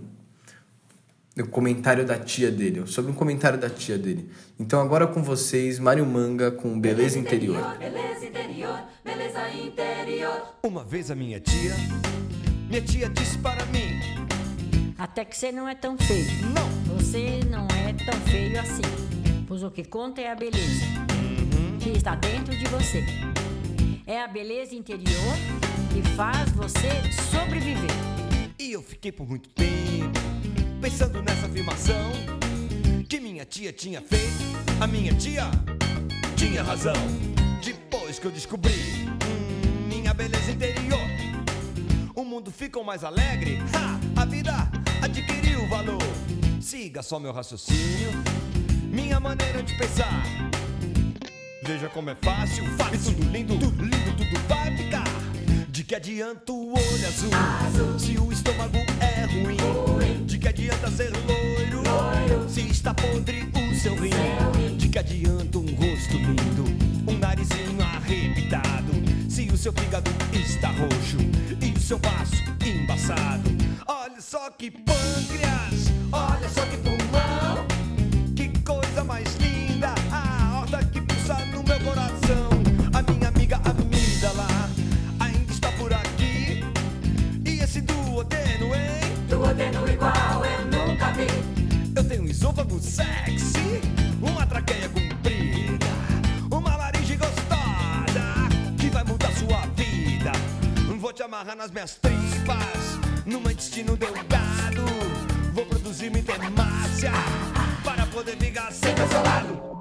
Speaker 3: o comentário da tia dele, sobre um comentário da tia dele. Então agora com vocês, Mário Manga com Beleza Interior.
Speaker 11: Beleza interior, beleza interior.
Speaker 12: Uma vez a minha tia disse para mim:
Speaker 13: até que você não é tão feio.
Speaker 12: Não,
Speaker 13: você não é tão feio assim, pois o que conta é a beleza que está dentro de você. É a beleza interior que faz você sobreviver.
Speaker 12: E eu fiquei por muito tempo pensando nessa afirmação que minha tia tinha feito. A minha tia tinha razão. Depois que eu descobri minha beleza interior, o mundo ficou mais alegre, a vida adquiriu valor. Siga só meu raciocínio, minha maneira de pensar. Veja como é fácil, e tudo lindo, tudo vai ficar. De que adianta o olho azul, se o estômago é ruim? De que adianta ser loiro, se está podre o seu rim? De que adianta um rosto lindo, um narizinho arrebitado, se o seu fígado está roxo e o seu baço embaçado? Olha só que pâncreas, olha só que pulmão, que coisa mais linda, a horta que pulsa no meu coração. A minha amiga amígdala ainda está por aqui. E esse duodeno, hein?
Speaker 11: Duodeno igual eu nunca vi.
Speaker 12: Eu tenho um esôfago sexy, uma traqueia comprida, uma laringe gostosa que vai mudar sua vida. Vou te amarrar nas minhas tripas, num intestino delgado. Vou produzir muita hemácia para poder ficar sempre ao seu lado.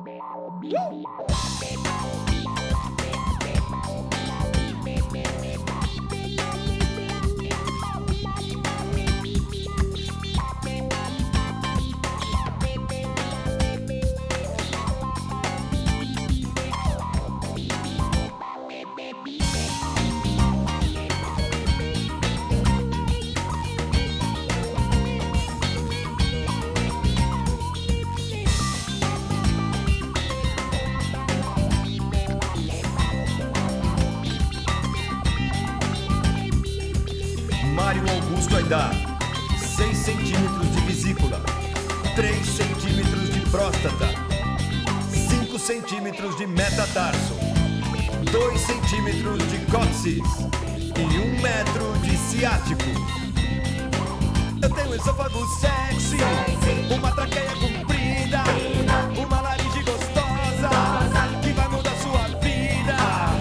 Speaker 12: vai dar 6 centímetros de vesícula, 3 centímetros de próstata, 5 centímetros de metatarso, 2 centímetros de cóccix e 1 metro de ciático. Eu tenho um esôfago sexy, uma traqueia comprida, uma laringe gostosa que vai mudar sua vida.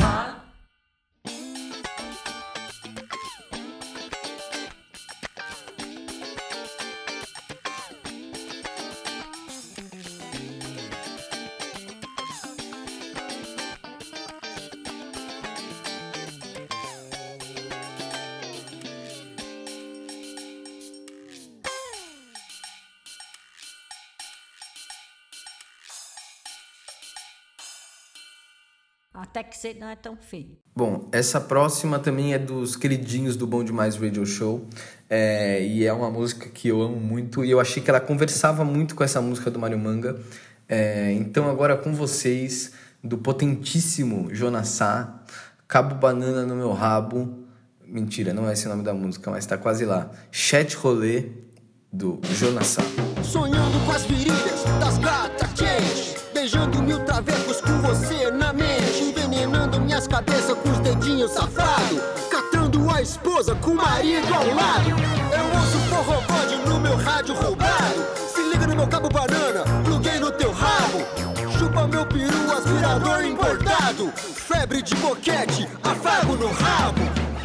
Speaker 13: Até que você não é tão feio.
Speaker 3: Bom, essa próxima também é dos queridinhos do Bom Demais Radio Show. E é uma música que eu amo muito. E eu achei que ela conversava muito com essa música do Mário Manga. Então agora com vocês, do potentíssimo Jonassá, Cabo Banana no Meu Rabo. Mentira, não é esse o nome da música, mas tá quase lá. Chat Rolê, do Jonassá.
Speaker 14: Sonhando com as virilhas das gatas quentes, beijando 1000 travecos com você na mente, envenenando minhas cabeças com os dedinhos safados, catando a esposa com o marido ao lado. Eu ouço forró bode no meu rádio roubado. Se liga no meu cabo banana, pluguei no teu rabo. Chupa meu peru, aspirador importado. Febre de boquete, afago no rabo.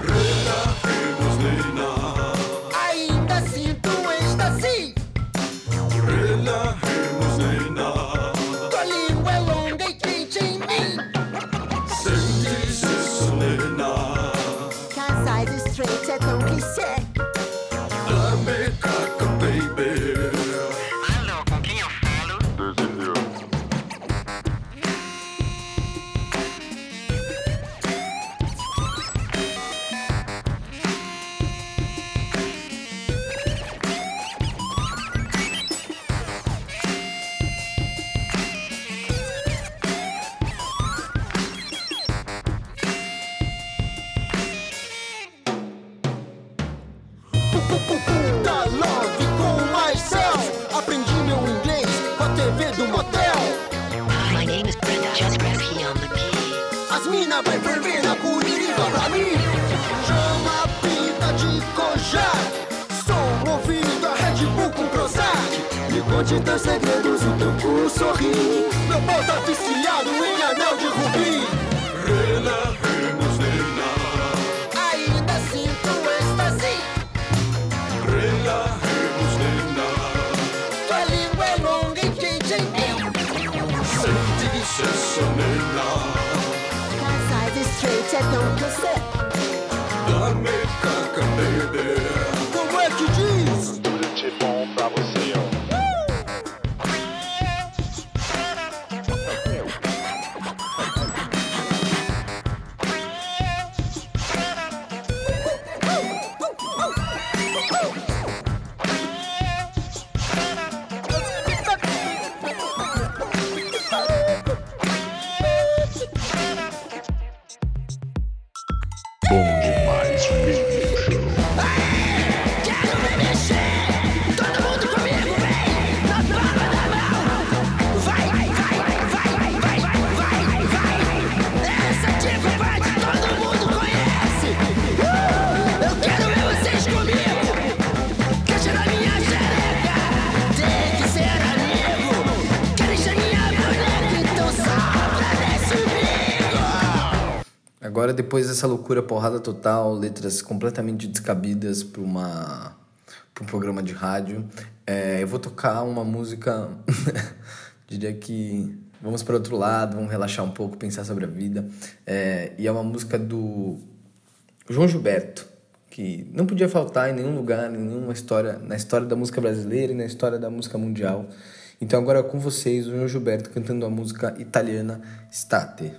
Speaker 14: Ainda sinto êxtase. Tua língua é longa e quente em mim.
Speaker 15: Sente-se solena.
Speaker 14: Casais straight é tão clichê.
Speaker 15: Dá-me caca, baby.
Speaker 14: Alô, com quem eu falo? Da love com myself. Aprendi meu inglês com a TV do motel.
Speaker 16: My name is Brenda Chesbreski on the key.
Speaker 14: As mina vai ferver na curirica pra mim. Chama a pinta de Kojak. Sou movido a Red Bull com Prozac. Me conte teus segredos, o teu cu sorri. Meu pau tá viciado em anel de rubi.
Speaker 15: Relaxemos, nena.
Speaker 14: Ainda sinto êxtase.
Speaker 15: Relaxemos, nena.
Speaker 14: Tua língua é longa e quente em mim.
Speaker 15: Sente-se solena.
Speaker 14: Casais straight é tão você.
Speaker 15: Dá-me caca, baby.
Speaker 14: Como é que diz?
Speaker 15: Tudo de bom pra você, ó.
Speaker 4: Bom Demais Radio Show.
Speaker 14: Quero me mexer. Todo mundo comigo, vem. Na palma da mão. Vai, vai, vai, vai, vai, vai, vai. Essa dificuldade todo mundo conhece. Eu quero ver vocês comigo. Caixa na minha xereca. Tem que ser amigo. Quer encher minha boneca, então sopra desse bico.
Speaker 3: Agora, depois dessa loucura, porrada total, letras completamente descabidas para um programa de rádio, eu vou tocar uma música, diria que vamos para outro lado, vamos relaxar um pouco, pensar sobre a vida, e é uma música do João Gilberto, que não podia faltar em nenhum lugar, em nenhuma história, na história da música brasileira e na história da música mundial. Então agora com vocês, o João Gilberto cantando a música italiana State.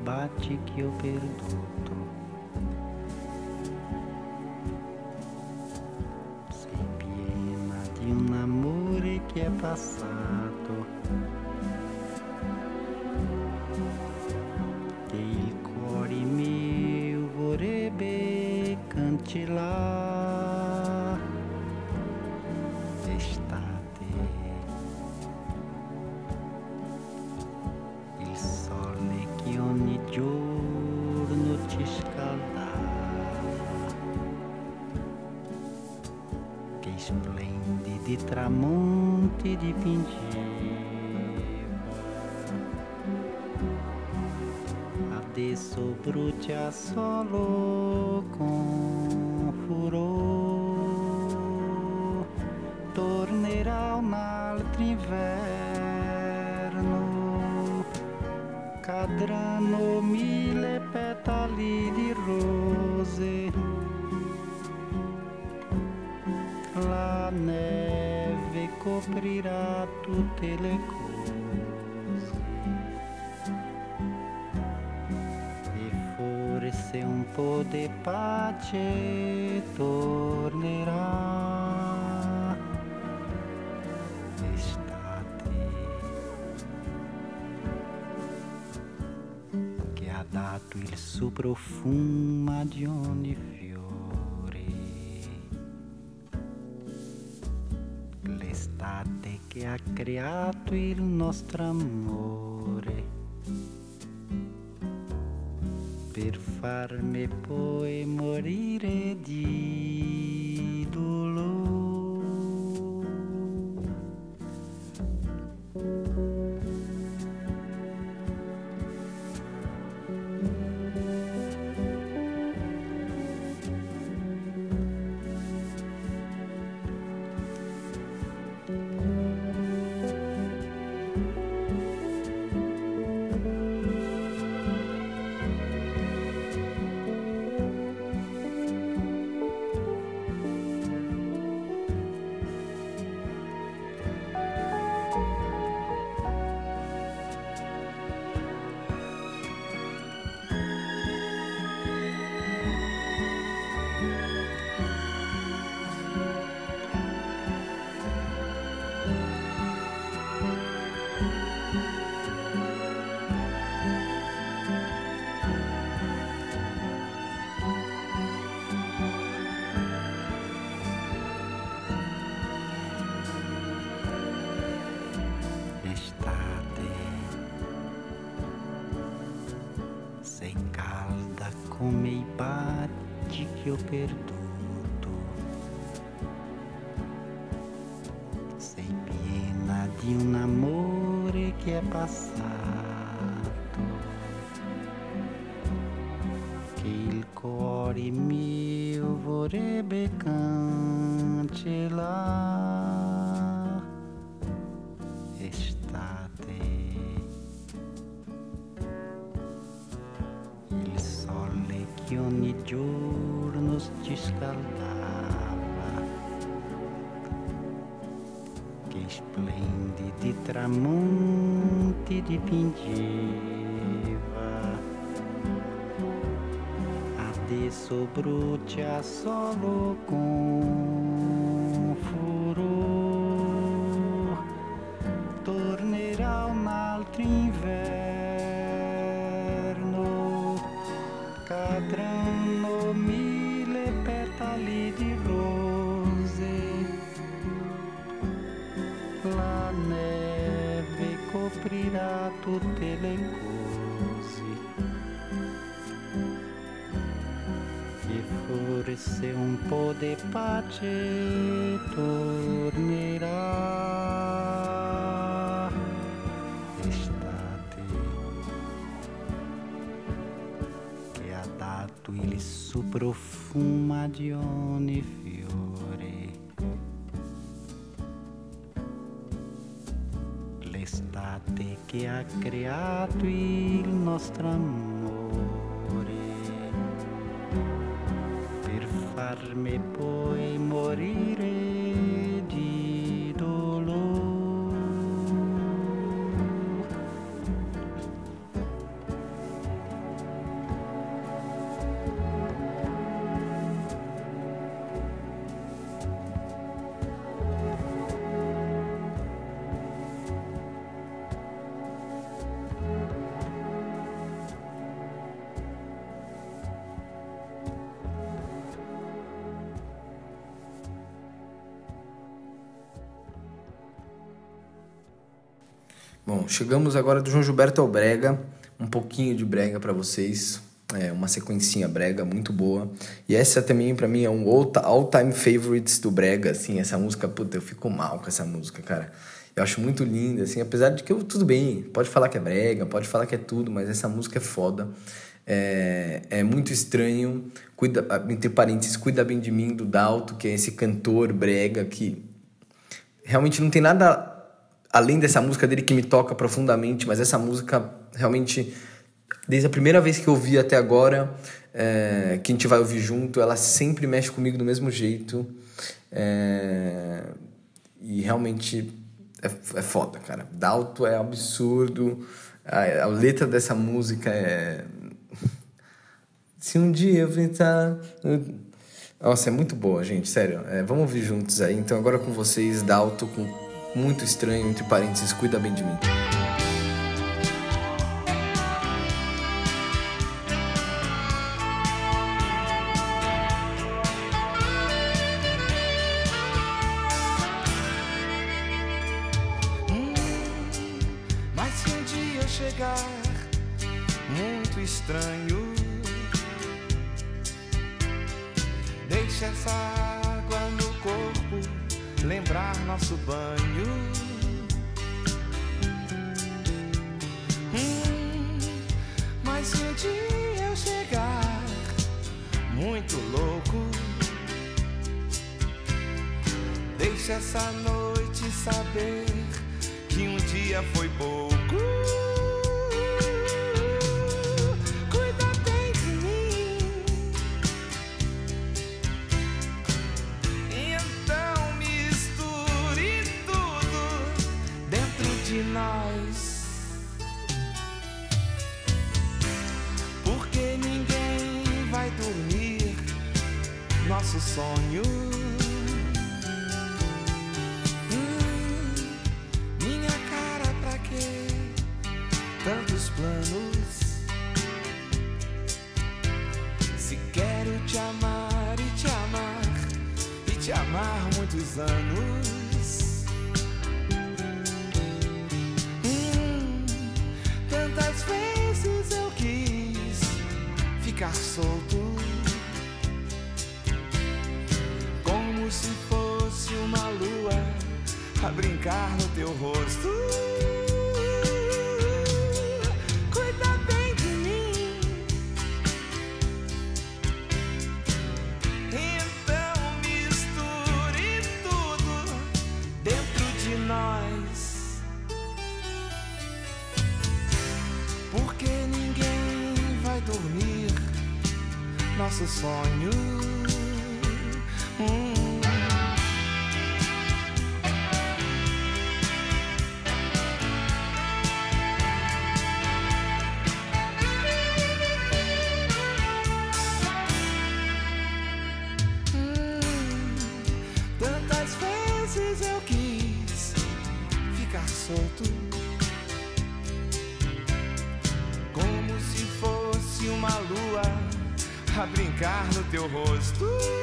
Speaker 17: bate che ho perduto. Sei piena di un amore che è passato, che il cuore mio vorrebbe cancellare. Estate, il sole che ogni giorno ci scaldava, che splendidi tramonti dipingeva. Adesso brucia solo con furore, tornerà un altro inverno, cadranno 1000 petali di rose, la neve coprirà tutte le cose. Se un po' di pace tornerà. Estate che ha dato il suo profumo di ogni fiore, l'estate che ha creato il nostro amore, per farmi poi morire di dolore. Come i baci che ho perduto, sei piena di un amore che è passato, che il cuore mio vorrebbe cancellare. Estate, il sole che ogni giorno ci scaldava, che splendidi tramonti dipingeva, adesso brucia solo con furore, tornerà un altro inverno, cadranno 1000 petali di rose, la neve coprirà tutte le cose, e forse un po' di pace tornerà. Estate che ha dato il suo profumo di ogni fiore, l'estate che ha creato il nostro amore, per farmi poi morire di dolore.
Speaker 3: Bom, chegamos agora do João Gilberto ao brega, um pouquinho de brega pra vocês, uma sequencinha brega muito boa. E essa também pra mim é um all-time favorites do brega, assim, essa música, puta, eu fico mal com essa música, cara. Eu acho muito linda, assim, apesar de que tudo bem, pode falar que é brega, pode falar que é tudo, mas essa música é foda. É muito estranho, entre parênteses, Cuida Bem de Mim, do Dalto, que é esse cantor brega que realmente não tem nada além dessa música dele que me toca profundamente, mas essa música realmente, desde a primeira vez que eu ouvi até agora, que a gente vai ouvir junto, ela sempre mexe comigo do mesmo jeito, e realmente é foda, cara. Dalto é absurdo, a letra dessa música é... Se um dia eu tentar... Nossa, é muito boa, gente, sério. Vamos ouvir juntos aí. Então agora com vocês, Dalto, com Muito Estranho, entre parênteses, Cuida Bem de Mim.
Speaker 18: Mas se um dia eu chegar muito estranho, deixa essa água no corpo lembrar nosso banho. Mas se um dia eu chegar muito louco, deixa essa noite saber que um dia foi pouco. Cuida bem de mim, então misture tudo dentro de nós, porque ninguém vai dormir nosso sonho. Minha cara, pra quê? Tantos planos. Se quero te amar e te amar e te amar muitos anos. Tantas vezes eu quis ficar solto, como se fosse uma lua a brincar no teu rosto. Cuida bem de mim, então misture tudo dentro de nós, porque ninguém vai dormir nosso sonho. Tantas vezes eu quis ficar solto, como se fosse uma lua a brincar no teu rosto.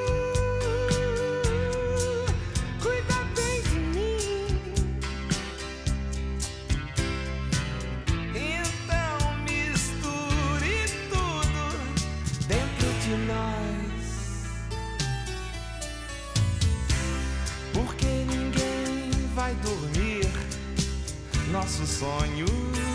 Speaker 18: Cuida bem de mim, então misture tudo dentro de nós, porque ninguém vai dormir nosso sonho.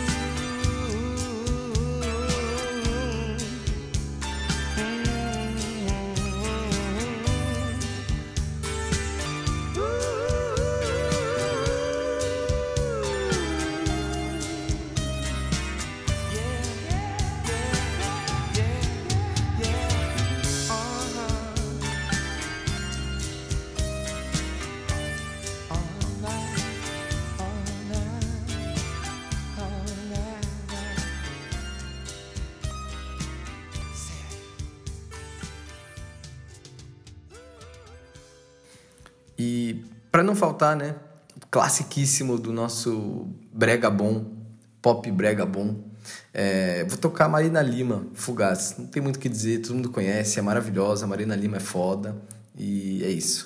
Speaker 3: E para não faltar, né, classiquíssimo do nosso brega bom, pop brega bom, vou tocar Marina Lima, Fugaz. Não tem muito o que dizer, todo mundo conhece, é maravilhosa, Marina Lima é foda e é isso.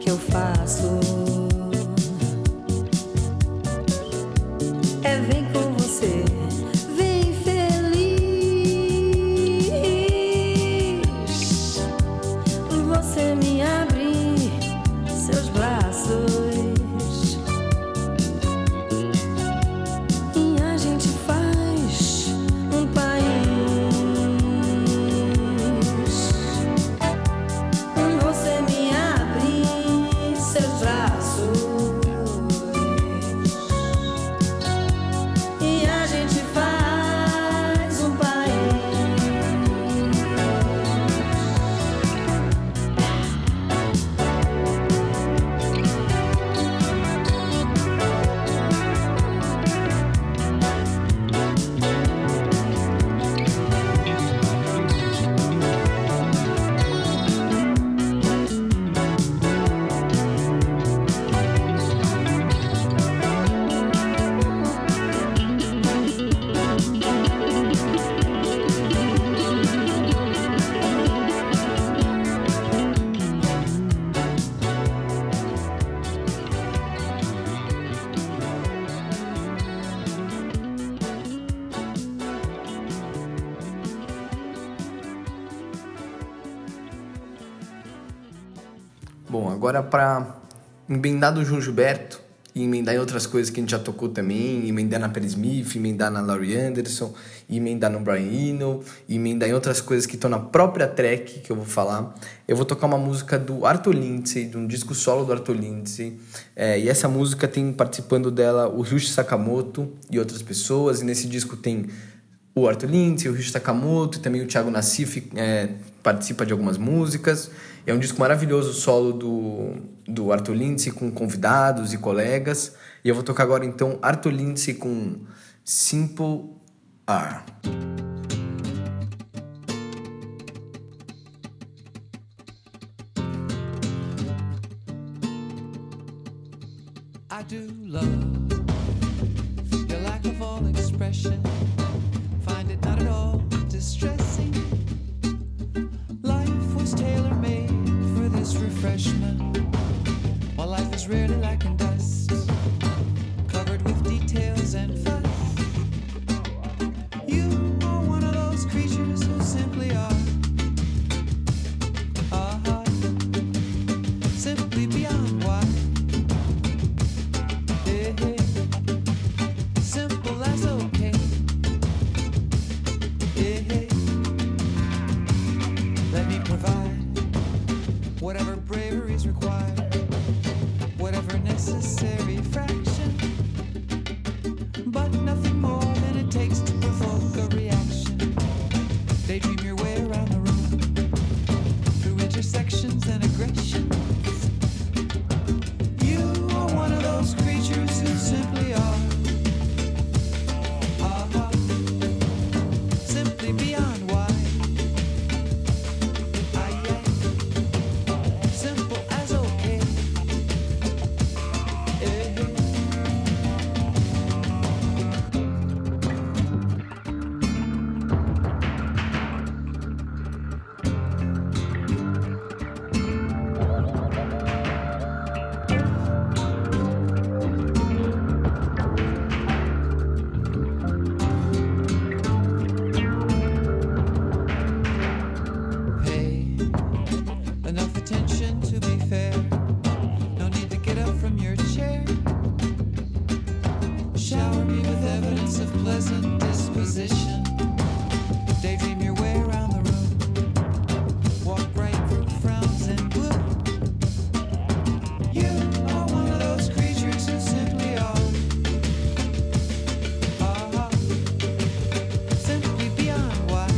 Speaker 19: que eu faço é vem com você, vem feliz. Você me abre seus braços e a gente faz um país. Você me abre seus braços e a gente faz um país.
Speaker 3: Bom, agora para emendar do João Gilberto e emendar em outras coisas que a gente já tocou também, emendar na Perry Smith, emendar na Laurie Anderson, emendar no Brian Eno, emendar em outras coisas que estão na própria track que eu vou falar. Eu vou tocar uma música do Arthur Lindsay, de um disco solo do Arthur Lindsay, e essa música tem participando dela o Ryuichi Sakamoto e outras pessoas, e nesse disco tem o Arthur Lindsay, o Ryuichi Sakamoto e também o Thiago Nassif participa de algumas músicas. É um disco maravilhoso, solo do Arthur Lindsay com convidados e colegas. E eu vou tocar agora então Arthur Lindsay com Simple R.
Speaker 18: I do love your lack of all expression. Find it not at all distressing. Life was tailor-made for this refreshment. While life is rarely lacking dust, covered with details and fuss. You are one of those creatures who simply are. Simply beyond why. Hey, hey. Simple as okay. Hey, hey. Let me provide whatever bravery is required, whatever necessary fraction, but nothing more than it takes to provoke a reaction. Daydream your way around the room through intersections and aggressions. You are one of those creatures who simply are. Simply beyond why. Simple as okay. Pay enough attention to be fair. No need to get up from your chair. Shower me with evidence of pleasant disposition. Daydream your way around the room. Walk right through frowns and gloom. You are one of those creatures who simply are. Simply beyond why.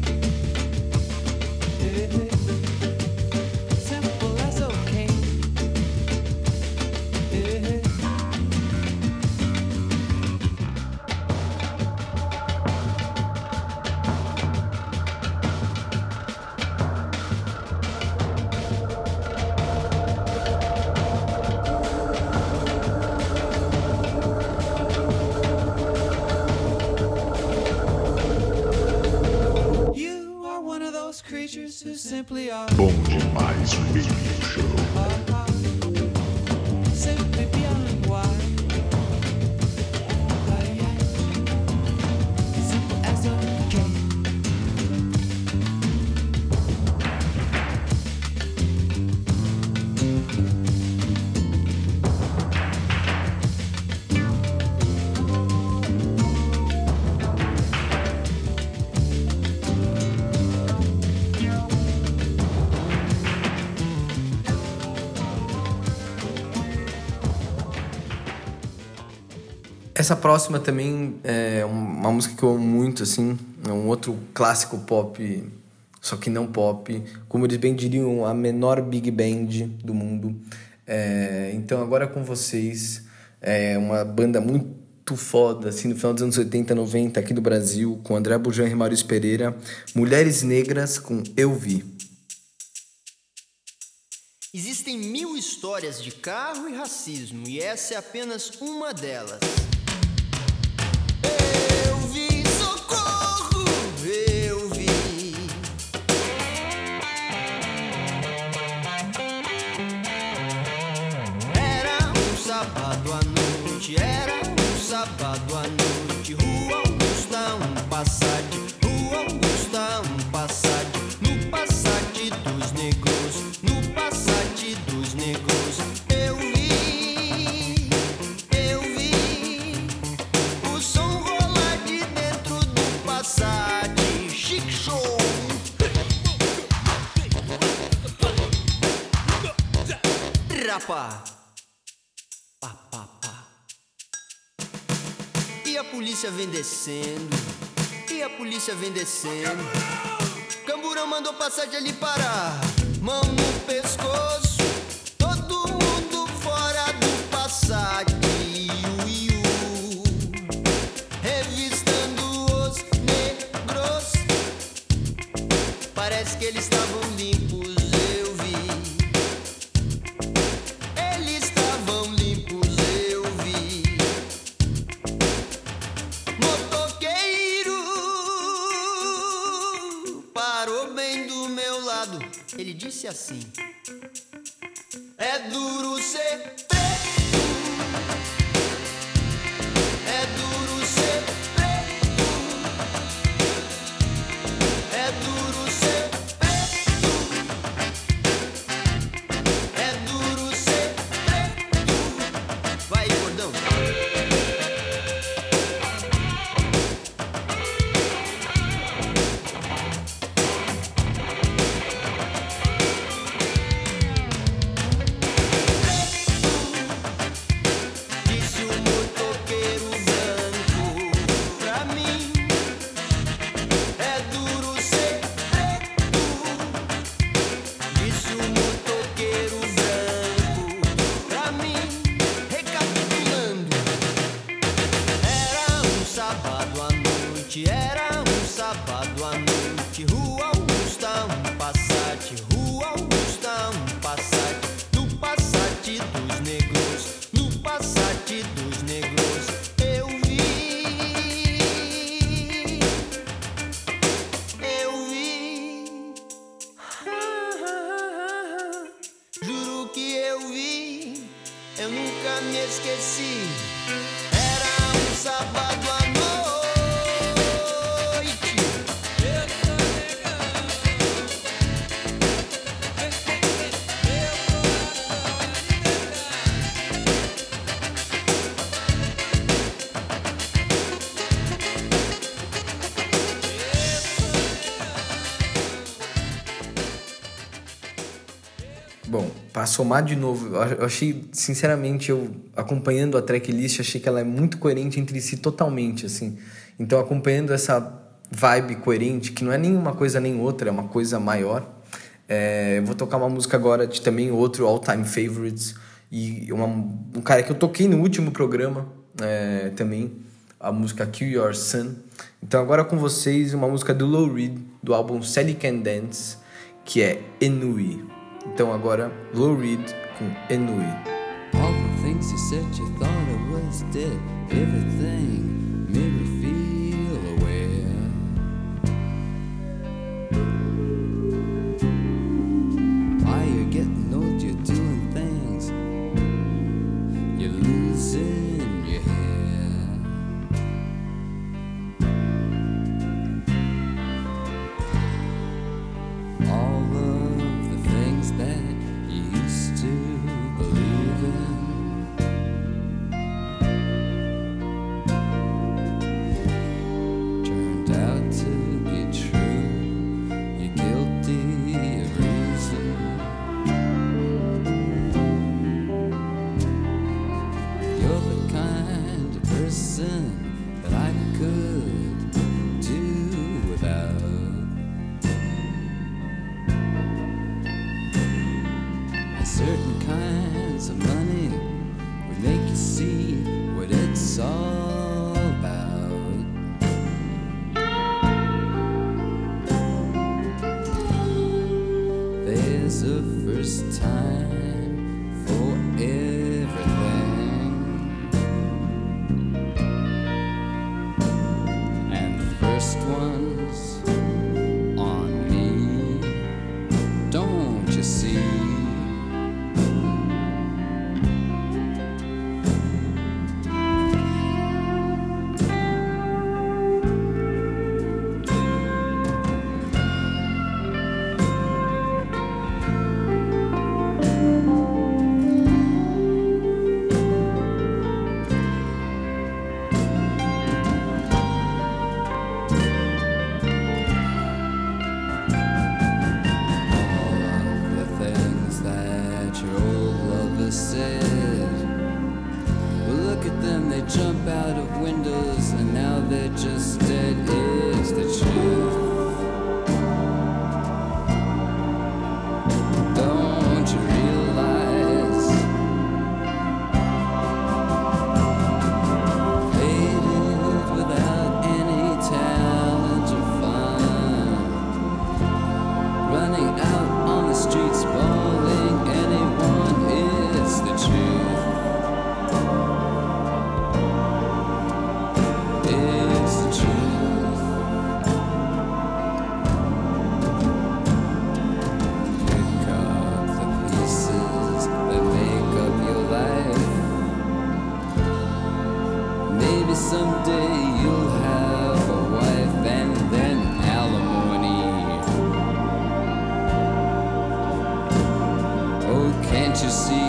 Speaker 18: Simple as okay. You are one of those creatures who simply are.
Speaker 4: Bom Demais Radio Show.
Speaker 3: Essa próxima também é uma música que eu amo muito, assim. É um outro clássico pop, só que não pop. Como eles bem diriam, a menor big band do mundo. Então agora com vocês, uma banda muito foda, assim, no final dos anos 80, 90, aqui do Brasil, com André Bujan e Maurício Pereira. Mulheres Negras com Eu Vi.
Speaker 20: Existem 1000 histórias de carro e racismo, e essa é apenas uma delas. Eu vi, socorro, eu vi. Era um sábado à noite, era um sábado à noite. Rua Augusta, um Passat, Rua Augusta, um Passat. No Passat dos negros, no Passat dos negros. Eu vi o som rolar de dentro do Passat. Chic show. Rapá. Pá, pá, pá. E a polícia vem descendo, e a polícia vem descendo. Camburão mandou Passat ali parar, mão no pescoço, todo mundo fora do Passat. Iu, iu. Revistando os negros, parece que eles estavam limpos, eu vi. Eles estavam limpos, eu vi. Motoqueiro parou bem do meu lado. Ele disse assim: é duro ser preto, é duro ser preto, é duro ser preto, é duro ser preto. Vai, gordão. Disse o motoqueiro branco pra mim: é duro ser preto. Disse o motoqueiro branco pra mim. Recapitulando: era um sábado à noite, era um sábado à noite. Rua Augusta, um Passat, Rua Augusta, um Passat. No Passat dos negros, no Passat dos negros. Eu vi, eu vi. Juro que eu vi, eu nunca me esqueci. Era um sábado à noite.
Speaker 3: Bom, para somar de novo, eu achei, sinceramente, eu acompanhando a tracklist, achei que ela é muito coerente entre si totalmente, assim. Então, acompanhando essa vibe coerente, que não é nem uma coisa nem outra, é uma coisa maior, eu vou tocar uma música agora de também outro all-time favorites, e um cara que eu toquei no último programa também, a música Kill Your Son. Então, agora com vocês, uma música do Lou Reed, do álbum Sally Can Dance, que é Ennui. Então agora, Lou Reed com Ennui.
Speaker 1: All the things you said you thought I was dead, everything made me feel aware. Why you're getting old, you're doing things, you're losing your hair. All of the things that you used to believe in, jump out of windows and now they're just dead is the truth. Don't you realize? Faded without any talent or fun, running out on the streets, bawling anyone, it's the truth. It's the truth. Pick up the pieces that make up your life. Maybe someday you'll have a wife and then alimony. Oh, can't you see?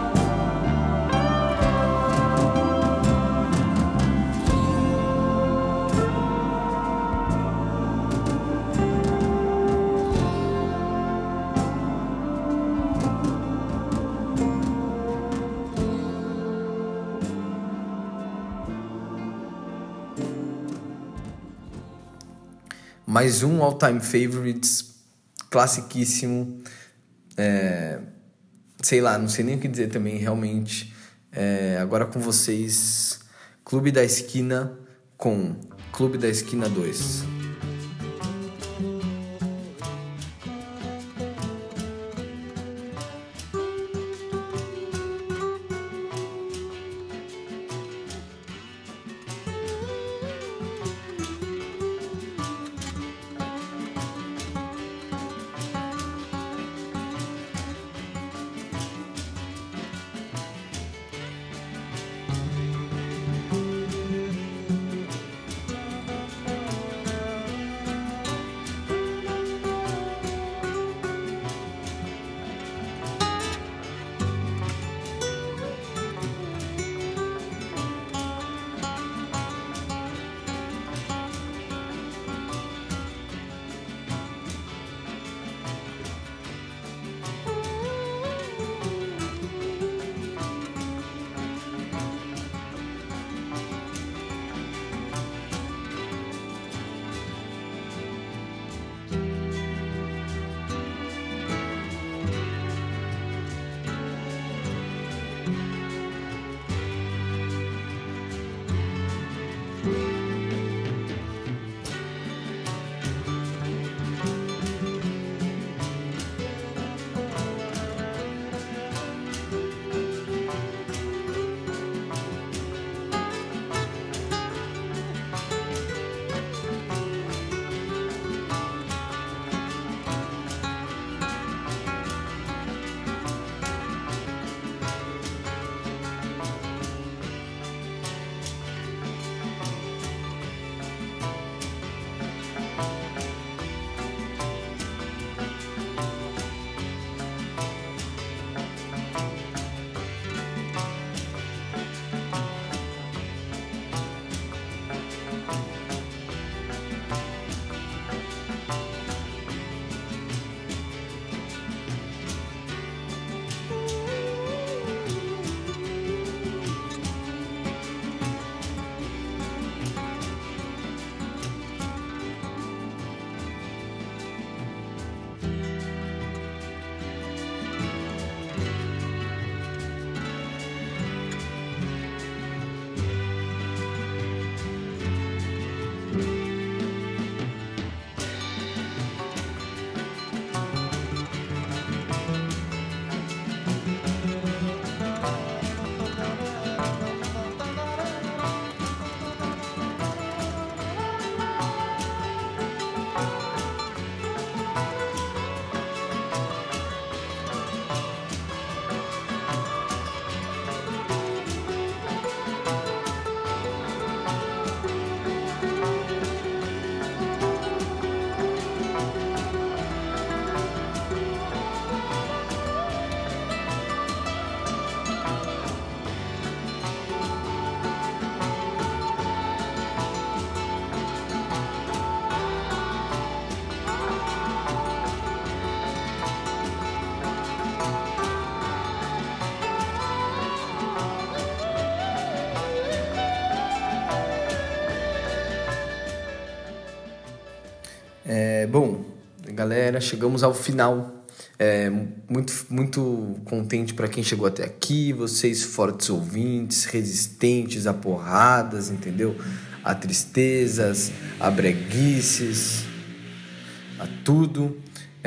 Speaker 3: Mais um All Time Favorites, classiquíssimo. Sei lá, não sei nem o que dizer também, realmente. Agora com vocês, Clube da Esquina com Clube da Esquina 2. Bom, galera, chegamos ao final. Muito contente para quem chegou até aqui. Vocês fortes ouvintes, resistentes a porradas, entendeu? A tristezas, a breguices, a tudo.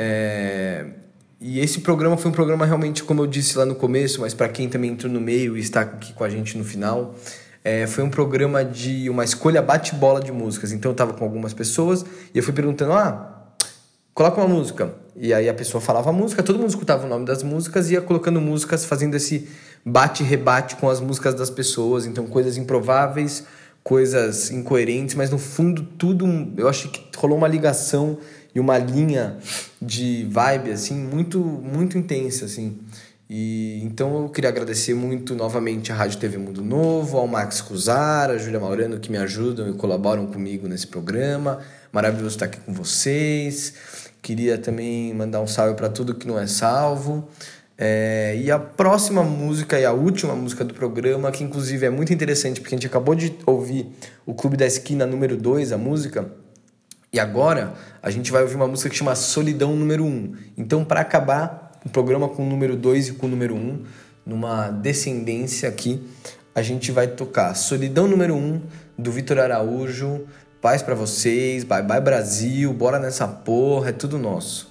Speaker 3: E esse programa foi um programa realmente, como eu disse lá no começo, mas para quem também entrou no meio e está aqui com a gente no final, foi um programa de uma escolha bate-bola de músicas. Então eu tava com algumas pessoas e eu fui perguntando, coloca uma música. E aí a pessoa falava a música, todo mundo escutava o nome das músicas e ia colocando músicas, fazendo esse bate-rebate com as músicas das pessoas. Então coisas improváveis, coisas incoerentes, mas no fundo tudo, eu acho que rolou uma ligação e uma linha de vibe, assim, muito, muito intensa, assim. E então eu queria agradecer muito novamente à Rádio TV Mundo Novo, ao Max Cusar, a Júlia Maurano, que me ajudam e colaboram comigo nesse programa. Maravilhoso estar aqui com vocês. Queria também mandar um salve para tudo que não é salvo. E a próxima música e a última música do programa, que inclusive é muito interessante, porque a gente acabou de ouvir o Clube da Esquina número 2, a música, e agora a gente vai ouvir uma música que chama Solidão número 1. Então, para acabar o programa com o número 2 e com o número 1, numa descendência aqui, a gente vai tocar Solidão número 1, do Vitor Araújo. Paz pra vocês, bye bye Brasil, bora nessa porra, é tudo nosso.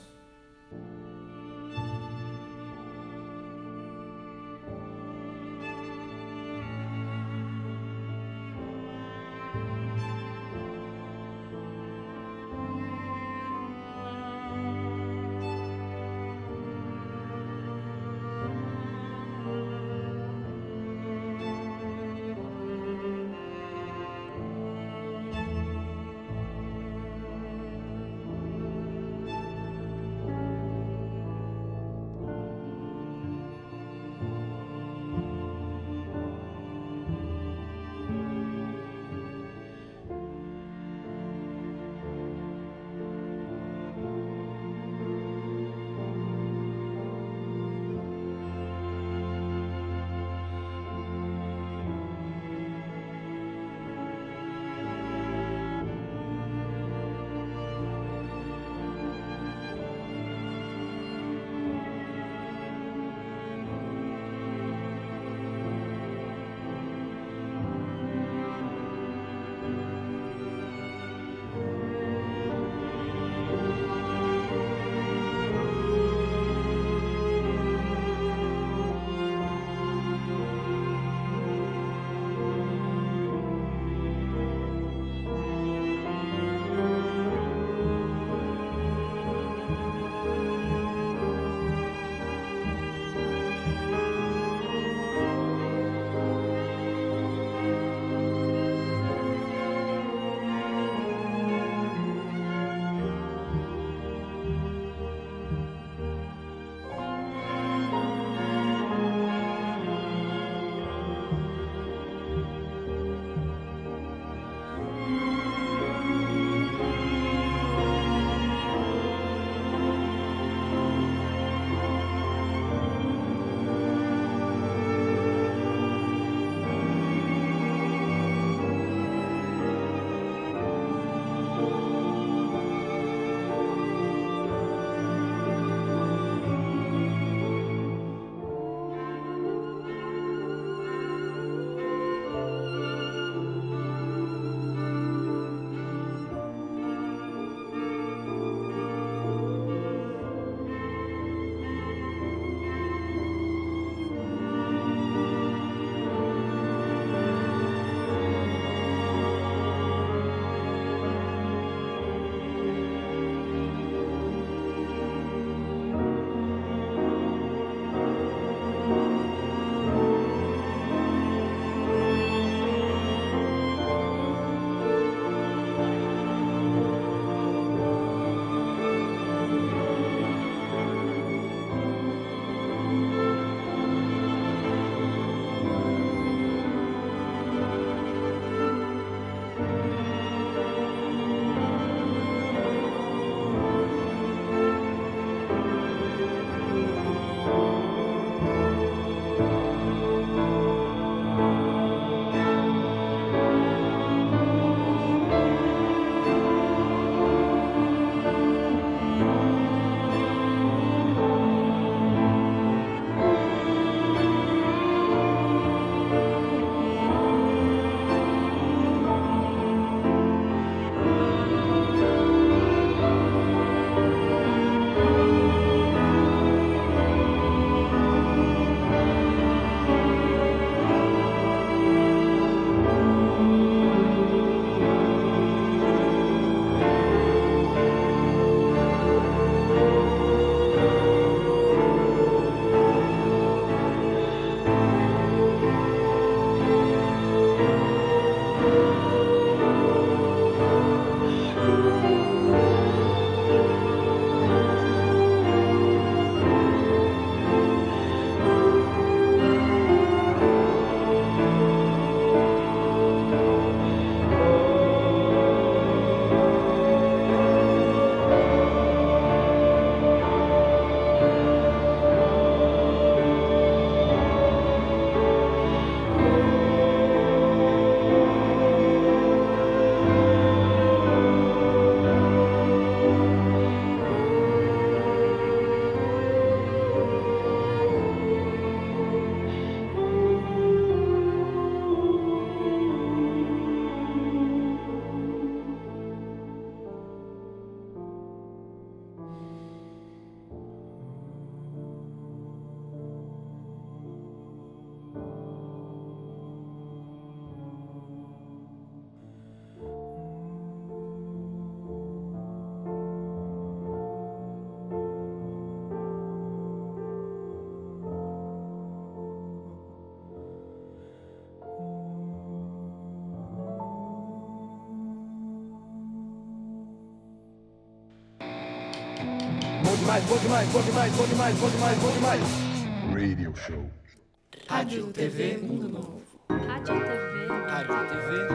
Speaker 15: demais, bom demais, bom demais, bom demais, bom demais, bom demais.
Speaker 4: Radio Show.
Speaker 8: Rádio TV Mundo Novo.
Speaker 9: Rádio TV.
Speaker 5: Rádio TV.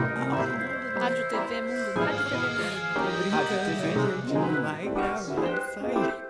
Speaker 9: Rádio TV Mundo Novo. Rádio TV Mundo Novo.
Speaker 5: Rádio TV, gente, não vai gravar isso aí.